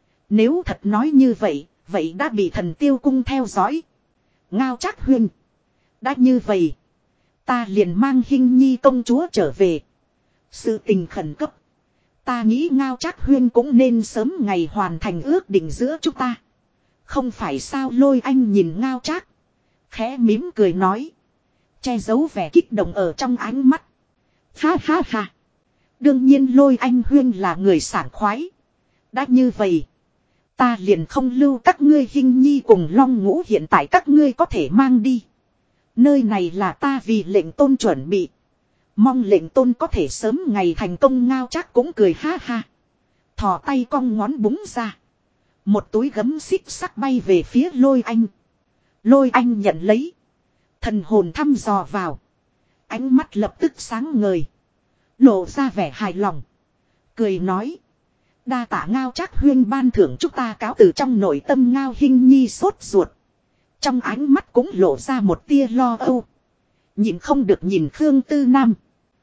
Nếu thật nói như vậy, vậy đã bị Thần Tiêu Cung theo dõi. Ngao Trác huynh, đã như vậy, ta liền mang Hinh Nhi công chúa trở về. Sự tình khẩn cấp, ta nghĩ Ngao Trác huynh cũng nên sớm ngày hoàn thành ước định giữa chúng ta, không phải sao? Lôi Anh nhìn Ngao Trác, khẽ mỉm cười nói, che giấu vẻ kích động ở trong ánh mắt. Ha ha ha, đương nhiên Lôi Anh huynh là người sảng khoái. Đã như vậy, ta liền không lưu các ngươi Hinh Nhi cùng Long Ngũ, hiện tại các ngươi có thể mang đi. Nơi này là ta vì lệnh tôn chuẩn bị, mong lệnh tôn có thể sớm ngày thành công. Ngao Trác cũng cười ha ha, thò tay cong ngón búng ra, một túi gấm xích sắc bay về phía Lôi Anh. Lôi Anh nhận lấy, thần hồn thăm dò vào, ánh mắt lập tức sáng ngời, lộ ra vẻ hài lòng, cười nói, đa tạ Ngao Trác huynh ban thưởng, chúng ta cáo từ. Trong nội tâm Ngao Hinh Nhi sốt ruột, trong ánh mắt cũng lộ ra một tia lo âu, nhìn không được nhìn Khương Tư Nam.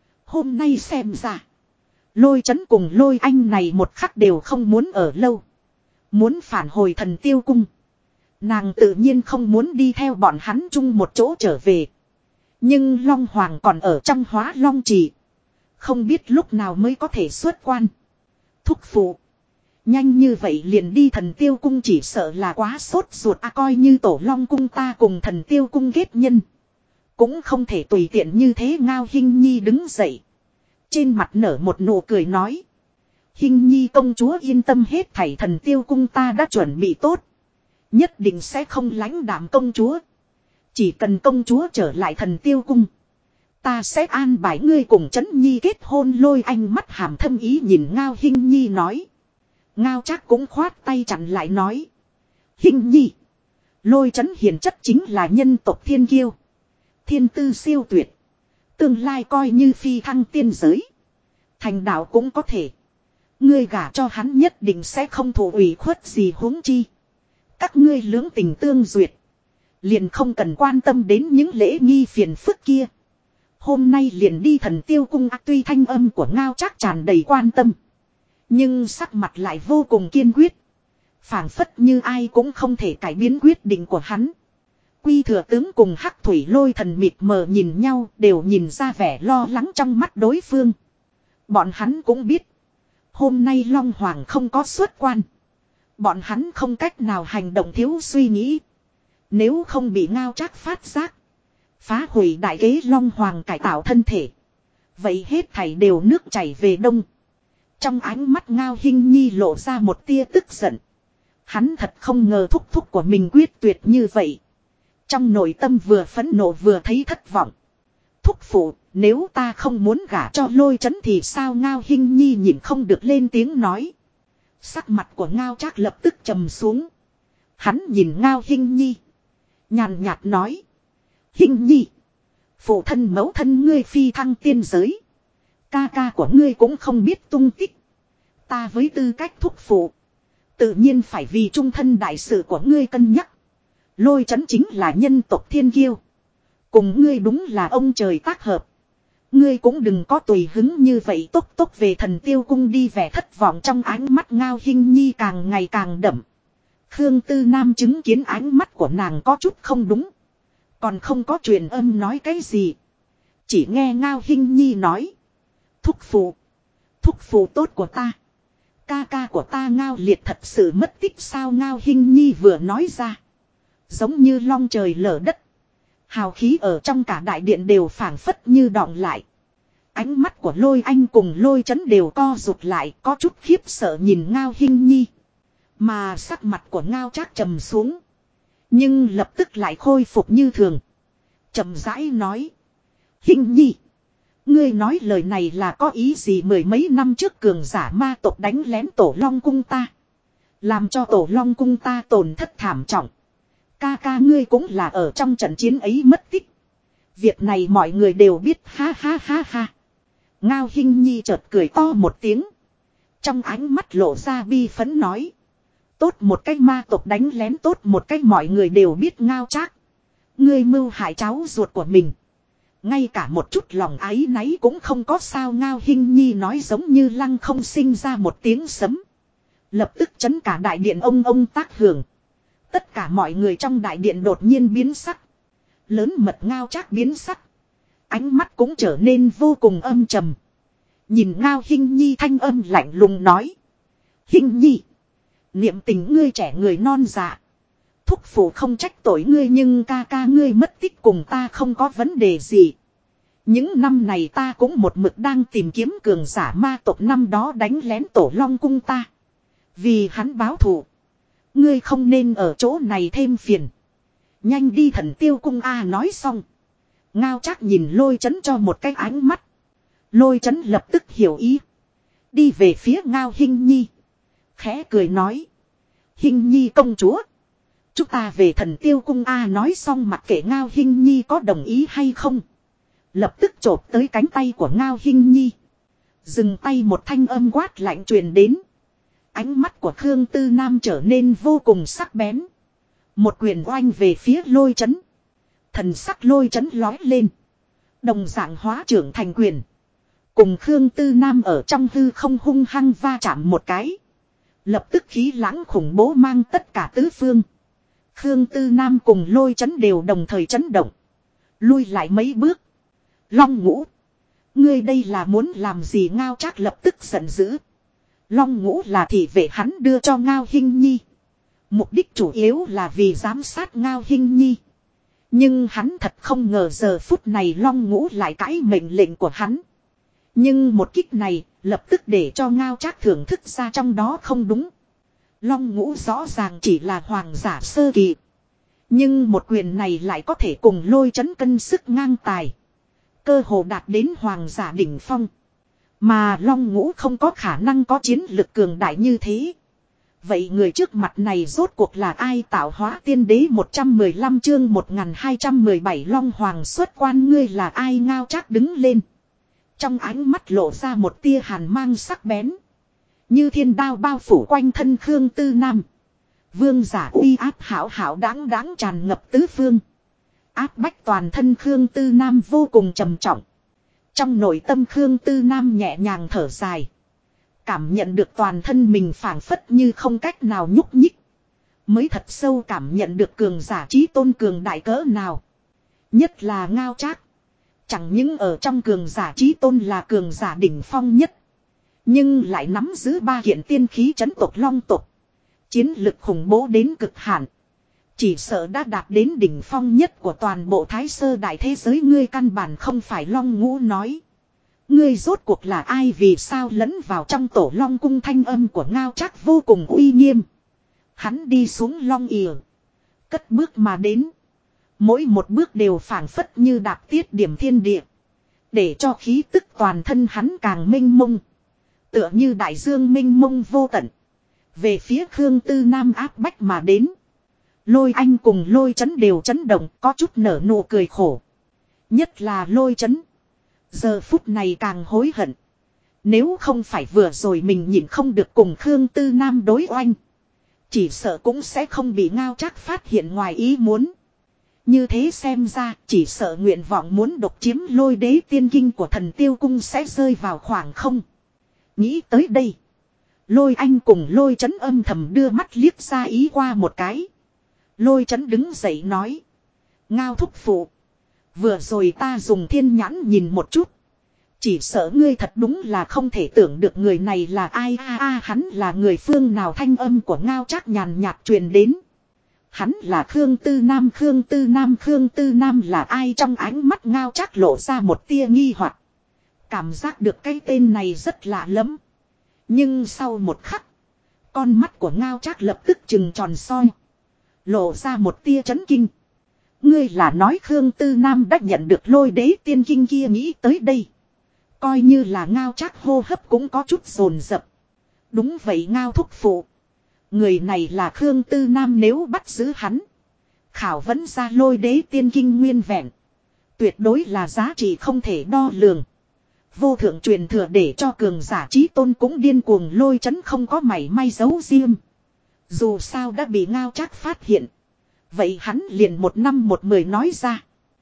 Hôm nay xem ra, Lôi Chấn cùng Lôi Anh này một khắc đều không muốn ở lâu, muốn phản hồi Thần Tiêu Cung. Nàng tự nhiên không muốn đi theo bọn hắn chung một chỗ trở về. Nhưng Long Hoàng còn ở trong Hóa Long Trì, không biết lúc nào mới có thể xuất quan. Thúc phụ, nhanh như vậy liền đi Thần Tiêu Cung chỉ sợ là quá sốt ruột. Coi như Tổ Long Cung ta cùng Thần Tiêu Cung kết nhân, cũng không thể tùy tiện như thế. Ngao Hinh Nhi đứng dậy, trên mặt nở một nụ cười nói, Hinh Nhi công chúa yên tâm, hết thảy Thần Tiêu Cung ta đã chuẩn bị tốt, nhất định sẽ không lãnh đạm công chúa. Chỉ cần công chúa trở lại Thần Tiêu Cung, ta sẽ an bài ngươi cùng Chấn Nhi kết hôn. Lôi Anh mắt hàm thâm ý nhìn Ngao Hinh Nhi nói, Ngao Trác cũng khoát tay chặn lại nói. Hình nhi. Lôi Trấn hiền chất chính là nhân tộc thiên kiêu. Thiên tư siêu tuyệt. Tương lai coi như phi thăng tiên giới. Thành đạo cũng có thể. Ngươi gả cho hắn nhất định sẽ không thụ ủy khuất gì huống chi. Các ngươi lưỡng tình tương duyệt. Liền không cần quan tâm đến những lễ nghi phiền phức kia. Hôm nay liền đi Thần Tiêu cung. Tuy thanh âm của Ngao Trác tràn đầy quan tâm. Nhưng sắc mặt lại vô cùng kiên quyết. Phảng phất như ai cũng không thể cải biến quyết định của hắn. Quy Thừa tướng cùng Hắc Thủy Lôi Thần mịt mờ nhìn nhau, đều nhìn ra vẻ lo lắng trong mắt đối phương. Bọn hắn cũng biết. Hôm nay Long Hoàng không có xuất quan. Bọn hắn không cách nào hành động thiếu suy nghĩ. Nếu không bị Ngao Trác phát giác. Phá hủy đại kế Long Hoàng cải tạo thân thể. Vậy hết thảy đều nước chảy về đông. Trong ánh mắt Ngao Hinh Nhi lộ ra một tia tức giận. Hắn thật không ngờ thúc thúc của mình quyết tuyệt như vậy. Trong nội tâm vừa phẫn nộ vừa thấy thất vọng. Thúc phụ, nếu ta không muốn gả cho Lôi Trấn thì sao? Ngao Hinh Nhi nhịn không được lên tiếng nói. Sắc mặt của Ngao Trác lập tức trầm xuống. Hắn nhìn Ngao Hinh Nhi. Nhàn nhạt nói. Hinh Nhi. Phụ thân mẫu thân ngươi phi thăng tiên giới. Ca ca của ngươi cũng không biết tung tích. Ta với tư cách thúc phụ. Tự nhiên phải vì trung thân đại sự của ngươi cân nhắc. Lôi Trấn chính là nhân tộc thiên kiêu. Cùng ngươi đúng là ông trời tác hợp. Ngươi cũng đừng có tùy hứng như vậy, tốc tốc về Thần Tiêu cung đi. Vẻ thất vọng trong ánh mắt Ngao Hinh Nhi càng ngày càng đậm. Khương Tư Nam chứng kiến ánh mắt của nàng có chút không đúng. Còn không có truyền âm nói cái gì. Chỉ nghe Ngao Hinh Nhi nói. Thúc phụ tốt của ta. Ca ca của ta Ngao Liệt thật sự mất tích sao? Ngao Hinh Nhi vừa nói ra. Giống như long trời lở đất. Hào khí ở trong cả đại điện đều phảng phất như đọng lại. Ánh mắt của Lôi Anh cùng Lôi Trấn đều co rụt lại, có chút khiếp sợ nhìn Ngao Hinh Nhi. Mà sắc mặt của Ngao Trác trầm xuống. Nhưng lập tức lại khôi phục như thường. Chậm rãi nói. Hinh Nhi. Ngươi nói lời này là có ý gì? Mười mấy năm trước cường giả ma tộc đánh lén Tổ Long cung ta. Làm cho Tổ Long cung ta tổn thất thảm trọng. Ca ca ngươi cũng là ở trong trận chiến ấy mất tích. Việc này mọi người đều biết, ha ha ha ha. Ngao Hinh Nhi chợt cười to một tiếng. Trong ánh mắt lộ ra bi phấn nói. Tốt một cách ma tộc đánh lén, tốt một cách mọi người đều biết. Ngao Trác. Ngươi mưu hại cháu ruột của mình. Ngay cả một chút lòng áy náy cũng không có sao? Ngao Hinh Nhi nói giống như lăng không sinh ra một tiếng sấm. Lập tức chấn cả đại điện ông tác hưởng. Tất cả mọi người trong đại điện đột nhiên biến sắc. Lớn mật Ngao Trác biến sắc. Ánh mắt cũng trở nên vô cùng âm trầm. Nhìn Ngao Hinh Nhi thanh âm lạnh lùng nói. Hinh Nhi. Niệm tình ngươi trẻ người non dạ. Thúc phụ không trách tội ngươi, nhưng ca ca ngươi mất tích cùng ta không có vấn đề gì. Những năm này ta cũng một mực đang tìm kiếm cường giả ma tộc năm đó đánh lén Tổ Long cung ta. Vì hắn báo thù. Ngươi không nên ở chỗ này thêm phiền. Nhanh đi Thần Tiêu cung a. Nói xong. Ngao Trác nhìn Lôi Trấn cho một cái ánh mắt. Lôi Trấn lập tức hiểu ý. Đi về phía Ngao Hinh Nhi. Khẽ cười nói. Hinh Nhi công chúa. Chúng ta về Thần Tiêu cung a. Nói xong mặc kệ Ngao Hinh Nhi có đồng ý hay không. Lập tức chộp tới cánh tay của Ngao Hinh Nhi. Dừng tay, một thanh âm quát lạnh truyền đến. Ánh mắt của Khương Tư Nam trở nên vô cùng sắc bén. Một quyền oanh về phía Lôi Trấn. Thần sắc Lôi Trấn lói lên. Đồng dạng hóa trưởng thành quyền. Cùng Khương Tư Nam ở trong hư không hung hăng va chạm một cái. Lập tức khí lãng khủng bố mang tất cả tứ phương. Khương Tư Nam cùng Lôi Trấn đều đồng thời chấn động. Lui lại mấy bước. Long Ngũ. Ngươi đây là muốn làm gì? Ngao Trác lập tức giận dữ. Long Ngũ là thị vệ hắn đưa cho Ngao Hinh Nhi. Mục đích chủ yếu là vì giám sát Ngao Hinh Nhi. Nhưng hắn thật không ngờ giờ phút này Long Ngũ lại cãi mệnh lệnh của hắn. Nhưng một kích này lập tức để cho Ngao Trác thưởng thức ra trong đó không đúng. Long Ngũ rõ ràng chỉ là hoàng giả sơ kỳ. Nhưng một quyền này lại có thể cùng Lôi Trấn cân sức ngang tài. Cơ hồ đạt đến hoàng giả đỉnh phong. Mà Long Ngũ không có khả năng có chiến lực cường đại như thế. Vậy người trước mặt này rốt cuộc là ai? Tạo hóa tiên đế 115 chương 1217 Long Hoàng xuất quan, ngươi là ai? Ngao Trác đứng lên. Trong ánh mắt lộ ra một tia hàn mang sắc bén. Như thiên đao bao phủ quanh thân Khương Tư Nam. Vương giả uy áp hảo hảo đáng đáng tràn ngập tứ phương. Áp bách toàn thân Khương Tư Nam vô cùng trầm trọng. Trong nội tâm Khương Tư Nam nhẹ nhàng thở dài. Cảm nhận được toàn thân mình phảng phất như không cách nào nhúc nhích. Mới thật sâu cảm nhận được cường giả chí tôn cường đại cỡ nào. Nhất là Ngao Trác. Chẳng những ở trong cường giả chí tôn là cường giả đỉnh phong nhất. Nhưng lại nắm giữ 3 kiện tiên khí trấn tộc Long tộc. Chiến lực khủng bố đến cực hạn. Chỉ sợ đã đạt đến đỉnh phong nhất của toàn bộ Thái Sơ đại thế giới. Ngươi căn bản không phải Long Ngũ nói. Ngươi rốt cuộc là ai, vì sao lẫn vào trong tổ Long cung? Thanh âm của Ngao Trác vô cùng uy nghiêm. Hắn đi xuống Long ỉa. Cất bước mà đến. Mỗi một bước đều phảng phất như đạp tiết điểm thiên địa. Để cho khí tức toàn thân hắn càng mênh mông. Tựa như đại dương mênh mông vô tận. Về phía Khương Tư Nam áp bách mà đến. Lôi Anh cùng Lôi Chấn đều chấn động, có chút nở nụ cười khổ. Nhất là Lôi Chấn. Giờ phút này càng hối hận. Nếu không phải vừa rồi mình nhịn không được cùng Khương Tư Nam đối oanh. Chỉ sợ cũng sẽ không bị Ngao Trác phát hiện ngoài ý muốn. Như thế xem ra, chỉ sợ nguyện vọng muốn độc chiếm Lôi Đế tiên kinh của Thần Tiêu cung sẽ rơi vào khoảng không. Nghĩ tới đây. Lôi Anh cùng Lôi Chấn âm thầm đưa mắt liếc ra ý qua một cái. Lôi Chấn đứng dậy nói. Ngao thúc phụ. Vừa rồi ta dùng thiên nhãn nhìn một chút. Chỉ sợ ngươi thật đúng là không thể tưởng được người này là ai. Hắn là người phương nào? Thanh âm của Ngao Trác nhàn nhạt truyền đến. Hắn là Khương Tư Nam. Khương Tư Nam. Khương Tư Nam là ai? Trong ánh mắt Ngao Trác lộ ra một tia nghi hoặc. Cảm giác được cái tên này rất lạ lắm. Nhưng sau một khắc. Con mắt của Ngao Trác lập tức trừng tròn soi. Lộ ra một tia chấn kinh. Ngươi là nói Khương Tư Nam đã nhận được Lôi Đế tiên kinh kia? Nghĩ tới đây. Coi như là Ngao Trác hô hấp cũng có chút dồn dập. Đúng vậy Ngao thúc phụ. Người này là Khương Tư Nam, nếu bắt giữ hắn. Khảo vấn ra Lôi Đế tiên kinh nguyên vẹn. Tuyệt đối là giá trị không thể đo lường. Vô thượng truyền thừa để cho cường giả chí tôn cũng điên cuồng. Lôi Chấn không có mảy may giấu riêng. Dù sao đã bị Ngao Trác phát hiện. Vậy hắn liền 1 năm 1 mười nói ra.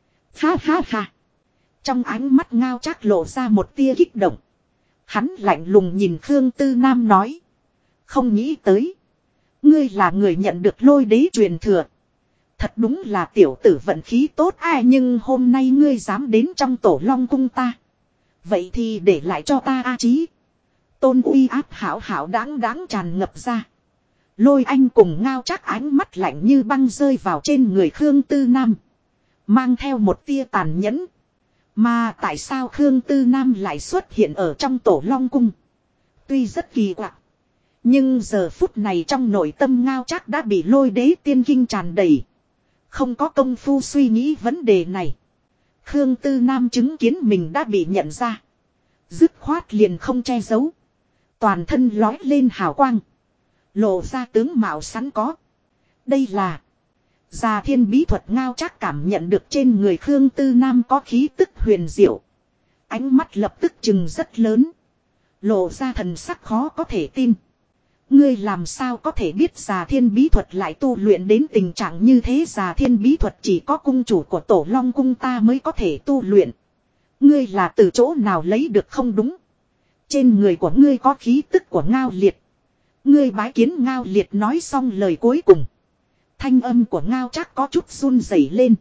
Ha ha ha. Trong ánh mắt Ngao Trác lộ ra một tia kích động. Hắn lạnh lùng nhìn Khương Tư Nam nói. Không nghĩ tới. Ngươi là người nhận được Lôi Đế truyền thừa. Thật đúng là tiểu tử vận khí tốt ai. Nhưng hôm nay ngươi dám đến trong tổ Long cung ta. Vậy thì để lại cho ta a chí. Tôn uy áp hảo hảo đáng đáng tràn ngập ra. Lôi Anh cùng Ngao Trác ánh mắt lạnh như băng rơi vào trên người Khương Tư Nam. Mang theo một tia tàn nhẫn. Mà tại sao Khương Tư Nam lại xuất hiện ở trong tổ Long cung? Tuy rất kỳ quặc. Nhưng giờ phút này trong nội tâm Ngao Trác đã bị Lôi Đế tiên kinh tràn đầy. Không có công phu suy nghĩ vấn đề này. Khương Tư Nam chứng kiến mình đã bị nhận ra. Dứt khoát liền không che giấu. Toàn thân lói lên hào quang. Lộ ra tướng mạo sẵn có. Đây là Già Thiên bí thuật. Ngao Trác cảm nhận được trên người Khương Tư Nam có khí tức huyền diệu. Ánh mắt lập tức chừng rất lớn. Lộ ra thần sắc khó có thể tin. Ngươi làm sao có thể biết Già Thiên bí thuật lại tu luyện đến tình trạng như thế? Già Thiên bí thuật chỉ có cung chủ của tổ Long cung ta mới có thể tu luyện. Ngươi là từ chỗ nào lấy được? Không đúng. Trên người của ngươi có khí tức của Ngao Liệt. Ngươi bái kiến Ngao Liệt. Nói xong lời cuối cùng. Thanh âm của Ngao Trác có chút run rẩy lên.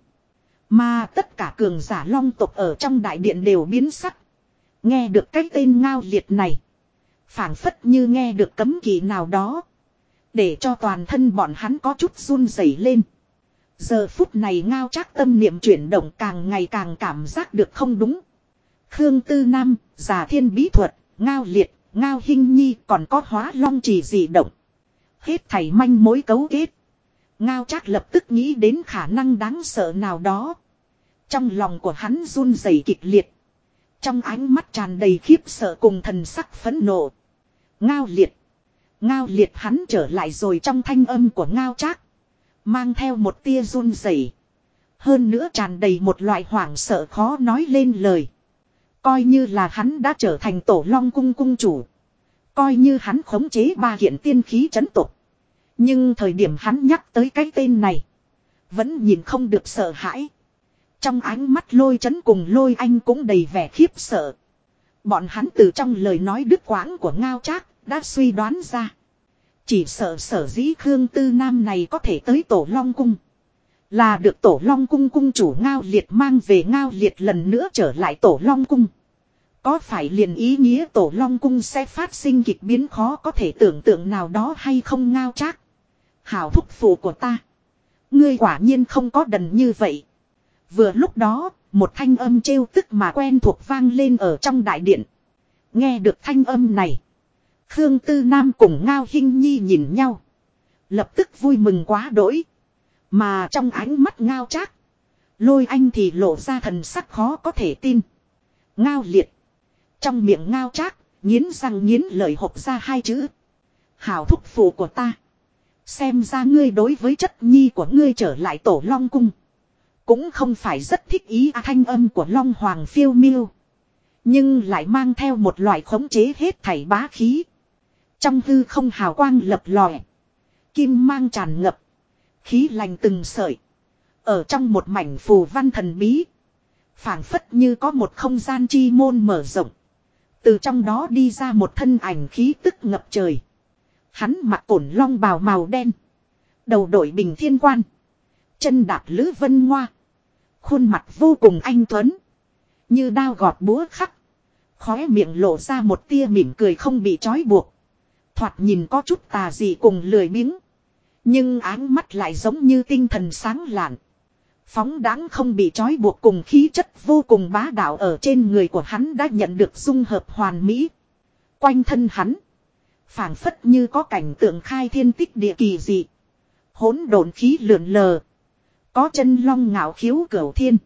Mà tất cả cường giả Long tộc ở trong đại điện đều biến sắc. Nghe được cái tên Ngao Liệt này. Phảng phất như nghe được cấm kỵ nào đó. Để cho toàn thân bọn hắn có chút run rẩy lên. Giờ phút này Ngao Trác tâm niệm chuyển động, càng ngày càng cảm giác được không đúng. Khương Tư Nam, Già Thiên bí thuật, Ngao Liệt, Ngao Hinh Nhi, còn có Hóa Long Chỉ dị động. Hết thảy manh mối cấu kết. Ngao Trác lập tức nghĩ đến khả năng đáng sợ nào đó. Trong lòng của hắn run rẩy kịch liệt. Trong ánh mắt tràn đầy khiếp sợ cùng thần sắc phẫn nộ. Ngao Liệt, Ngao Liệt hắn trở lại rồi, trong thanh âm của Ngao Trác mang theo một tia run rẩy, hơn nữa tràn đầy một loại hoảng sợ khó nói lên lời. Coi như là hắn đã trở thành Tổ Long cung cung chủ, coi như hắn khống chế 3 kiện tiên khí trấn tộc, nhưng thời điểm hắn nhắc tới cái tên này, vẫn nhìn không được sợ hãi. Trong ánh mắt Lôi Chấn cùng Lôi Anh cũng đầy vẻ khiếp sợ. Bọn hắn từ trong lời nói đứt quãng của Ngao Trác đã suy đoán ra, chỉ sợ sở dĩ Khương Tư Nam này có thể tới Tổ Long cung, là được Tổ Long cung cung chủ Ngao Liệt mang về. Ngao Liệt lần nữa trở lại Tổ Long cung, có phải liền ý nghĩa Tổ Long cung sẽ phát sinh kịch biến khó có thể tưởng tượng nào đó hay không? Ngao Trác, hảo thúc phụ của ta, ngươi quả nhiên không có đần như vậy. Vừa lúc đó, một thanh âm trêu tức mà quen thuộc vang lên ở trong đại điện. Nghe được thanh âm này, Khương Tư Nam cùng Ngao Hinh Nhi nhìn nhau, lập tức vui mừng quá đỗi. Mà trong ánh mắt Ngao Trác, Lôi Anh thì lộ ra thần sắc khó có thể tin. Ngao Liệt. Trong miệng Ngao Trác nghiến răng nghiến lợi hộc ra 2 chữ. Hảo thúc phụ của ta, xem ra ngươi đối với chất nhi của ngươi trở lại Tổ Long cung cũng không phải rất thích ý. Thanh âm của Long Hoàng phiêu miêu, nhưng lại mang theo một loại khống chế hết thảy bá khí. Trong hư không hào quang lập lòe, kim mang tràn ngập, khí lành từng sợi. Ở trong một mảnh phù văn thần bí, phảng phất như có một không gian chi môn mở rộng. Từ trong đó đi ra một thân ảnh khí tức ngập trời. Hắn mặc cổn long bào màu đen, đầu đội bình thiên quan, chân đạp lữ vân ngoa, khuôn mặt vô cùng anh tuấn, như đao gọt búa khắc, khóe miệng lộ ra một tia mỉm cười không bị trói buộc, thoạt nhìn có chút tà dị cùng lười biếng, nhưng áng mắt lại giống như tinh thần sáng lạn, phóng đãng không bị trói buộc cùng khí chất vô cùng bá đạo ở trên người của hắn đã nhận được dung hợp hoàn mỹ. Quanh thân hắn, phảng phất như có cảnh tượng khai thiên tích địa kỳ dị, hỗn độn khí lượn lờ, có chân long ngạo khiếu cửu thiên,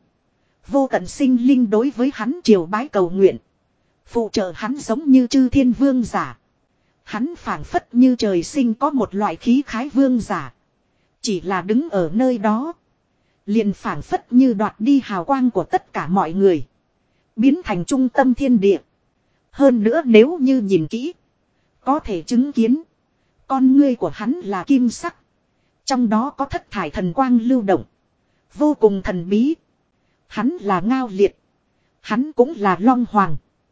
vô tận sinh linh đối với hắn triều bái cầu nguyện, phụ trợ hắn giống như chư thiên vương giả. Hắn phảng phất như trời sinh có một loại khí khái vương giả, chỉ là đứng ở nơi đó, liền phảng phất như đoạt đi hào quang của tất cả mọi người, biến thành trung tâm thiên địa. Hơn nữa nếu như nhìn kỹ, có thể chứng kiến con ngươi của hắn là kim sắc, trong đó có thất thải thần quang lưu động, vô cùng thần bí. Hắn là Ngao Liệt, hắn cũng là Long Hoàng,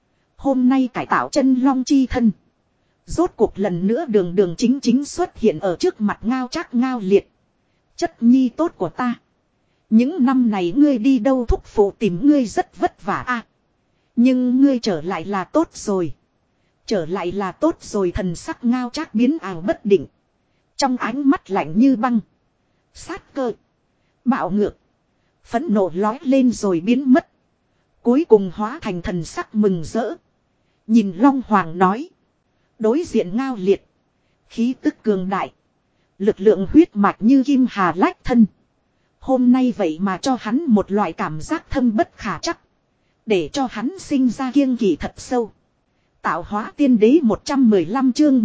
hôm nay cải tạo chân long chi thân, rốt cuộc lần nữa đường đường chính chính xuất hiện ở trước mặt Ngao Trác. Ngao Liệt, chất nhi tốt của ta, những năm này ngươi đi đâu? Thúc phụ tìm ngươi rất vất vả à, nhưng ngươi trở lại là tốt rồi, trở lại là tốt rồi. Thần sắc Ngao Trác biến ảo bất định, trong ánh mắt lạnh như băng, sát cơ, bạo ngược, phẫn nộ lói lên rồi biến mất, cuối cùng hóa thành thần sắc mừng rỡ. Nhìn Long Hoàng nói, đối diện Ngao Liệt, khí tức cường đại, lực lượng huyết mạch như kim hà lách thân, hôm nay vậy mà cho hắn một loại cảm giác thâm bất khả trắc, để cho hắn sinh ra kiêng kỵ thật sâu. Tạo hóa tiên đế 115 chương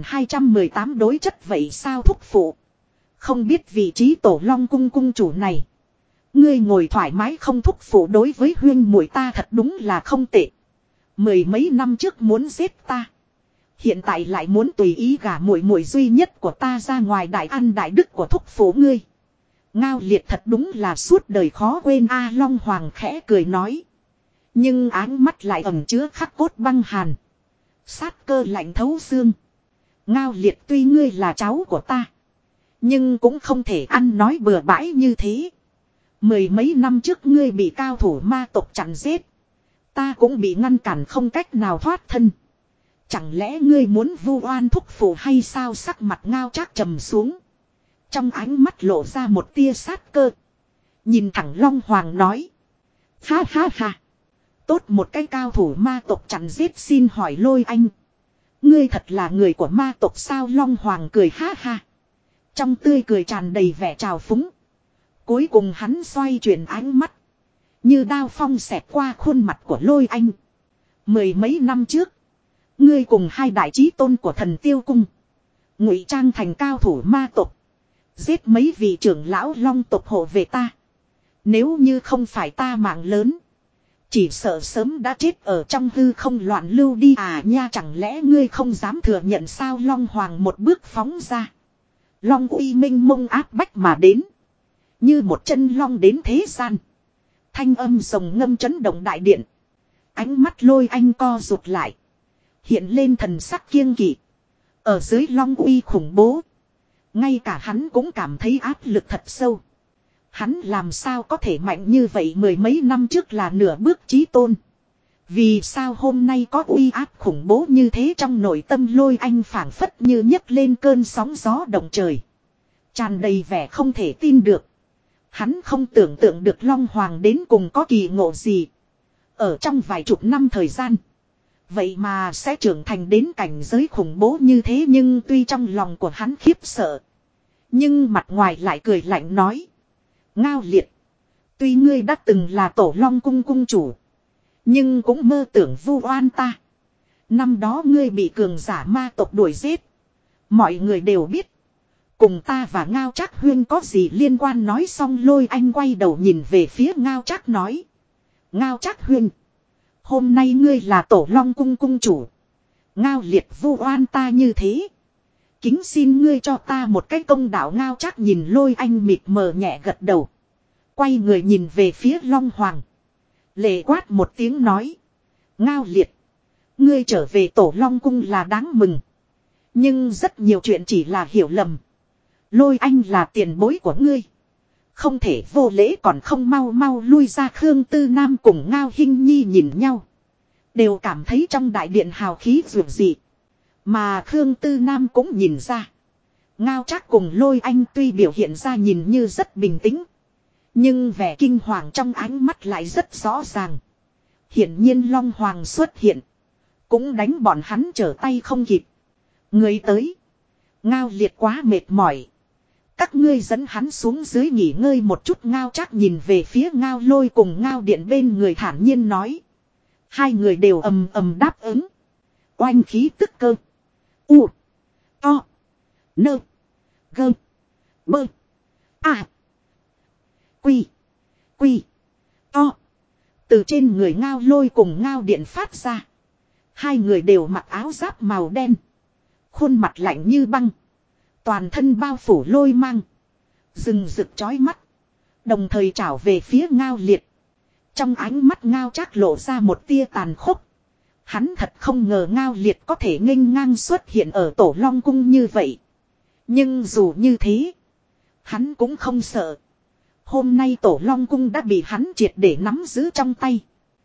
1218 đối chất vậy sao thúc phụ? Không biết vị trí Tổ Long cung cung chủ này, ngươi ngồi thoải mái không? Thúc phụ đối với huyên muội ta thật đúng là không tệ. 10 mấy năm trước muốn giết ta, hiện tại lại muốn tùy ý gả muội muội duy nhất của ta ra ngoài đại ăn đại đức của thúc phụ ngươi. Ngao Liệt thật đúng là suốt đời khó quên a. Long Hoàng khẽ cười nói, nhưng áng mắt lại ẩn chứa khắc cốt băng hàn, sát cơ lạnh thấu xương. Ngao Liệt, tuy ngươi là cháu của ta, nhưng cũng không thể ăn nói bừa bãi như thế. 10 mấy năm trước ngươi bị cao thủ ma tộc chặn giết, ta cũng bị ngăn cản không cách nào thoát thân. Chẳng lẽ ngươi muốn vu oan thúc phụ hay sao? Sắc mặt Ngao Trác trầm xuống, trong ánh mắt lộ ra một tia sát cơ, nhìn thẳng Long Hoàng nói, ha ha ha, tốt một cái cao thủ ma tộc chặn giết. Xin hỏi Lôi Anh, ngươi thật là người của ma tộc sao? Long Hoàng cười ha ha, trong tươi cười tràn đầy vẻ trào phúng. Cuối cùng hắn xoay chuyển ánh mắt, như đao phong xẹt qua khuôn mặt của Lôi Anh. 10 mấy năm trước, ngươi cùng 2 đại chí tôn của Thần Tiêu cung Ngụy trang thành cao thủ ma tộc. Giết mấy vị trưởng lão long tộc hộ về ta. Nếu như không phải ta mạng lớn. Chỉ sợ sớm đã chết ở trong hư không loạn lưu đi à nha, chẳng lẽ ngươi không dám thừa nhận sao? Long Hoàng một bước phóng ra. Long uy minh mông áp bách mà đến. Như một chân long đến thế gian. Thanh âm rồng ngâm chấn động đại điện. Ánh mắt Lôi Anh co rụt lại. Hiện lên thần sắc kiêng kỵ. Ở dưới long uy khủng bố. Ngay cả hắn cũng cảm thấy áp lực thật sâu. Hắn làm sao có thể mạnh như vậy, mười mấy năm trước là nửa bước chí tôn. Vì sao hôm nay có uy áp khủng bố như thế? Trong nội tâm Lôi Anh phảng phất như nhấc lên cơn sóng gió động trời. Tràn đầy vẻ không thể tin được. Hắn không tưởng tượng được Long Hoàng đến cùng có kỳ ngộ gì. Ở trong vài chục năm thời gian. Vậy mà sẽ trưởng thành đến cảnh giới khủng bố như thế, nhưng tuy trong lòng của hắn khiếp sợ. Nhưng mặt ngoài lại cười lạnh nói. Ngao Liệt. Tuy ngươi đã từng là Tổ Long cung cung chủ. Nhưng cũng mơ tưởng vu oan ta. Năm đó ngươi bị cường giả ma tộc đuổi giết. Mọi người đều biết. Cùng ta và Ngao Trác Huyên có gì liên quan? Nói xong Lôi Anh quay đầu nhìn về phía Ngao Trác nói. Ngao Trác Huyên. Hôm nay ngươi là Tổ Long cung cung chủ. Ngao Liệt vu oan ta như thế. Kính xin ngươi cho ta một cái công đạo. Ngao Trác nhìn Lôi Anh mịt mờ nhẹ gật đầu. Quay người nhìn về phía Long Hoàng. Lệ quát một tiếng nói. Ngao Liệt. Ngươi trở về Tổ Long cung là đáng mừng. Nhưng rất nhiều chuyện chỉ là hiểu lầm. Lôi Anh là tiền bối của ngươi. Không thể vô lễ, còn không mau mau lui ra. Khương Tư Nam cùng Ngao Hinh Nhi nhìn nhau. Đều cảm thấy trong đại điện hào khí dường dị. Mà Khương Tư Nam cũng nhìn ra. Ngao Trác cùng Lôi Anh tuy biểu hiện ra nhìn như rất bình tĩnh. Nhưng vẻ kinh hoàng trong ánh mắt lại rất rõ ràng. Hiển nhiên Long Hoàng xuất hiện. Cũng đánh bọn hắn trở tay không kịp. Người tới. Ngao Liệt quá mệt mỏi. Các ngươi dẫn hắn xuống dưới nghỉ ngơi một chút. Ngao Trác nhìn về phía Ngao Lôi cùng Ngao Điện bên người thản nhiên nói. Hai người đều ầm ầm đáp ứng. Oanh khí tức cơ. U. To. Nơ. Gơ. Bơ. À. Quy. Quy. To. Từ trên người Ngao Lôi cùng Ngao Điện phát ra. Hai người đều mặc áo giáp màu đen. Khuôn mặt lạnh như băng. Toàn thân bao phủ lôi mang. Rừng rực chói mắt. Đồng thời trảo về phía Ngao Liệt. Trong ánh mắt Ngao Trác lộ ra một tia tàn khốc. Hắn thật không ngờ Ngao Liệt có thể nghênh ngang xuất hiện ở Tổ Long cung như vậy. Nhưng dù như thế. Hắn cũng không sợ. Hôm nay Tổ Long cung đã bị hắn triệt để nắm giữ trong tay.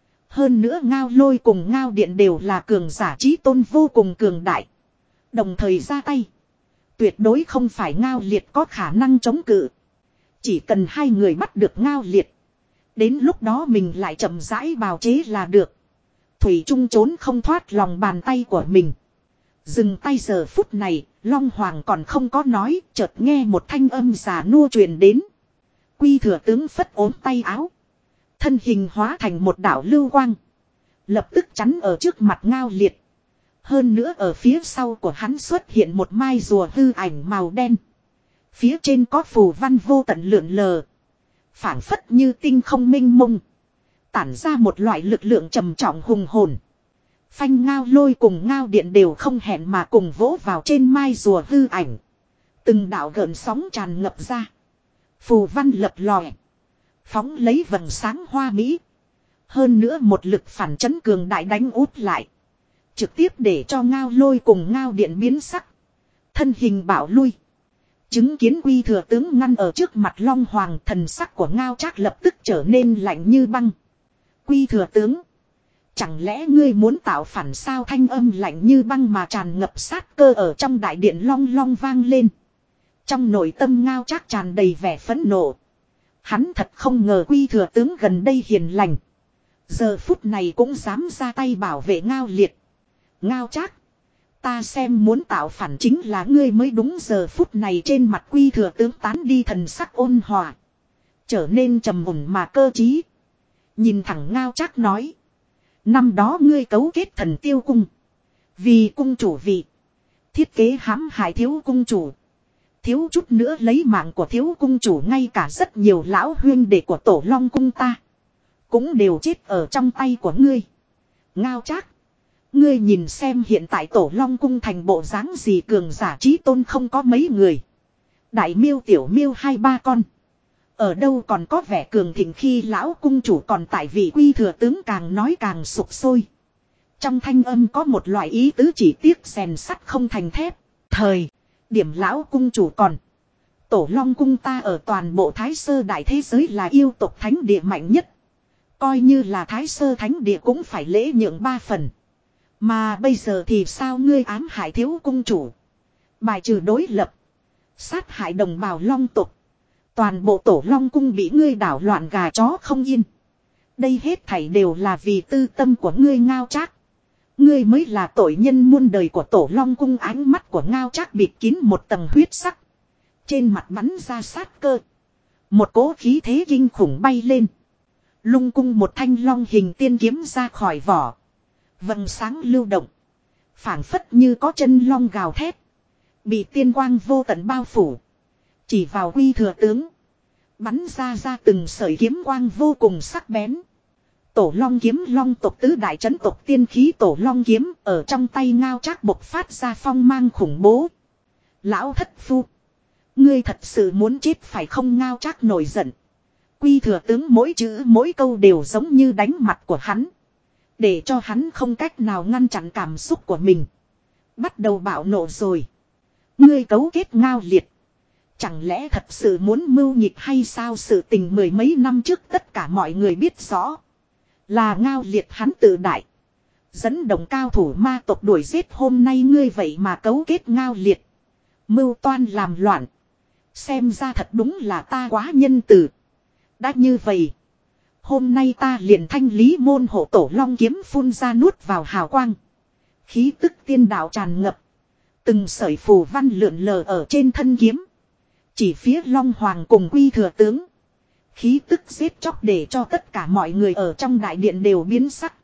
Hơn nữa Ngao Lôi cùng Ngao Điện đều là cường giả chí tôn vô cùng cường đại. Đồng thời ra tay. Tuyệt đối không phải Ngao Liệt có khả năng chống cự. Chỉ cần hai người bắt được Ngao Liệt. Đến lúc đó mình lại chậm rãi bào chế là được. Thủy Trung trốn không thoát lòng bàn tay của mình. Dừng tay. Giờ phút này, Long Hoàng còn không có nói, chợt nghe một thanh âm già nua truyền đến. Quy Thừa tướng phất ốm tay áo. Thân hình hóa thành một đạo lưu quang. Lập tức chắn ở trước mặt Ngao Liệt. Hơn nữa ở phía sau của hắn xuất hiện một mai rùa hư ảnh màu đen. Phía trên có phù văn vô tận lượn lờ. Phảng phất như tinh không minh mông. Tản ra một loại lực lượng trầm trọng hùng hồn. Phanh. Ngao Lôi cùng Ngao Điện đều không hẹn mà cùng vỗ vào trên mai rùa hư ảnh. Từng đạo gợn sóng tràn ngập ra. Phù văn lập lòe. Phóng lấy vầng sáng hoa mỹ. Hơn nữa một lực phản chấn cường đại đánh út lại. Trực tiếp để cho Ngao Lôi cùng Ngao Điện biến sắc. Thân hình bảo lui. Chứng kiến Quy Thừa tướng ngăn ở trước mặt Long Hoàng, thần sắc của Ngao Trác lập tức trở nên lạnh như băng. Quy Thừa tướng. Chẳng lẽ ngươi muốn tạo phản sao? Thanh âm lạnh như băng mà tràn ngập sát cơ ở trong đại điện long long vang lên. Trong nội tâm Ngao Trác tràn đầy vẻ phẫn nộ. Hắn thật không ngờ Quy Thừa tướng gần đây hiền lành. Giờ phút này cũng dám ra tay bảo vệ Ngao Liệt. Ngao Trác. Ta xem muốn tạo phản chính là ngươi mới đúng. Giờ phút này trên mặt Quy Thừa tướng tán đi thần sắc ôn hòa. Trở nên trầm ổn mà cơ trí. Nhìn thẳng Ngao Trác nói. Năm đó ngươi cấu kết Thần Tiêu cung. Vì cung chủ vị. Thiết kế hãm hại thiếu cung chủ. Thiếu chút nữa lấy mạng của thiếu cung chủ, ngay cả rất nhiều lão huyên đệ của Tổ Long cung ta cũng đều chết ở trong tay của ngươi. Ngao Trác, ngươi nhìn xem hiện tại Tổ Long cung thành bộ dáng gì, cường giả chí tôn không có mấy người. Đại miêu tiểu miêu 2-3 con. Ở đâu còn có vẻ cường thịnh khi lão cung chủ còn tại vị quy thừa tướng càng nói càng sục sôi. Trong thanh âm có một loại ý tứ chỉ tiếc rèn sắt không thành thép. Thời điểm lão cung chủ còn. Tổ Long cung ta ở toàn bộ Thái Sơ đại thế giới là yêu tộc thánh địa mạnh nhất. Coi như là Thái Sơ thánh địa cũng phải lễ nhượng 3 phần. Mà bây giờ thì sao, ngươi ám hại thiếu cung chủ, bài trừ đối lập, sát hại đồng bào Long tộc. Toàn bộ Tổ Long cung bị ngươi đảo loạn gà chó không yên. Đây hết thảy đều là vì tư tâm của ngươi Ngao Trác. Ngươi mới là tội nhân muôn đời của Tổ Long cung. Ánh mắt của Ngao Trác bịt kín một tầng huyết sắc. Trên mặt bắn ra sát cơ. Một cỗ khí thế kinh khủng bay lên. Lung cung một thanh long hình tiên kiếm ra khỏi vỏ. Vầng sáng lưu động. Phảng phất như có chân long gào thét. Bị tiên quang vô tận bao phủ. Chỉ vào Quy thừa tướng. Bắn ra từng sợi kiếm quang vô cùng sắc bén. Tổ Long kiếm, Long tộc tứ đại trấn tộc tiên khí Tổ Long kiếm ở trong tay Ngao Trác bộc phát ra phong mang khủng bố. Lão thất phu, ngươi thật sự muốn chết phải không? Ngao Trác nổi giận. Quy thừa tướng mỗi chữ mỗi câu đều giống như đánh mặt của hắn. Để cho hắn không cách nào ngăn chặn cảm xúc của mình. Bắt đầu bạo nộ rồi. Ngươi cấu kết Ngao Liệt. Chẳng lẽ thật sự muốn mưu nghịch hay sao? Sự tình mười mấy năm trước tất cả mọi người biết rõ. Là Ngao Liệt hắn tự đại. Dẫn động cao thủ ma tộc đuổi giết, hôm nay ngươi vậy mà cấu kết Ngao Liệt. Mưu toan làm loạn. Xem ra thật đúng là ta quá nhân từ. Đã như vậy, hôm nay ta liền thanh lý môn hộ. Tổ Long kiếm phun ra nuốt vào hào quang. Khí tức tiên đạo tràn ngập. Từng sợi phù văn lượn lờ ở trên thân kiếm. Chỉ phía Long Hoàng cùng Quy thừa tướng. Khí tức giết chóc để cho tất cả mọi người ở trong đại điện đều biến sắc.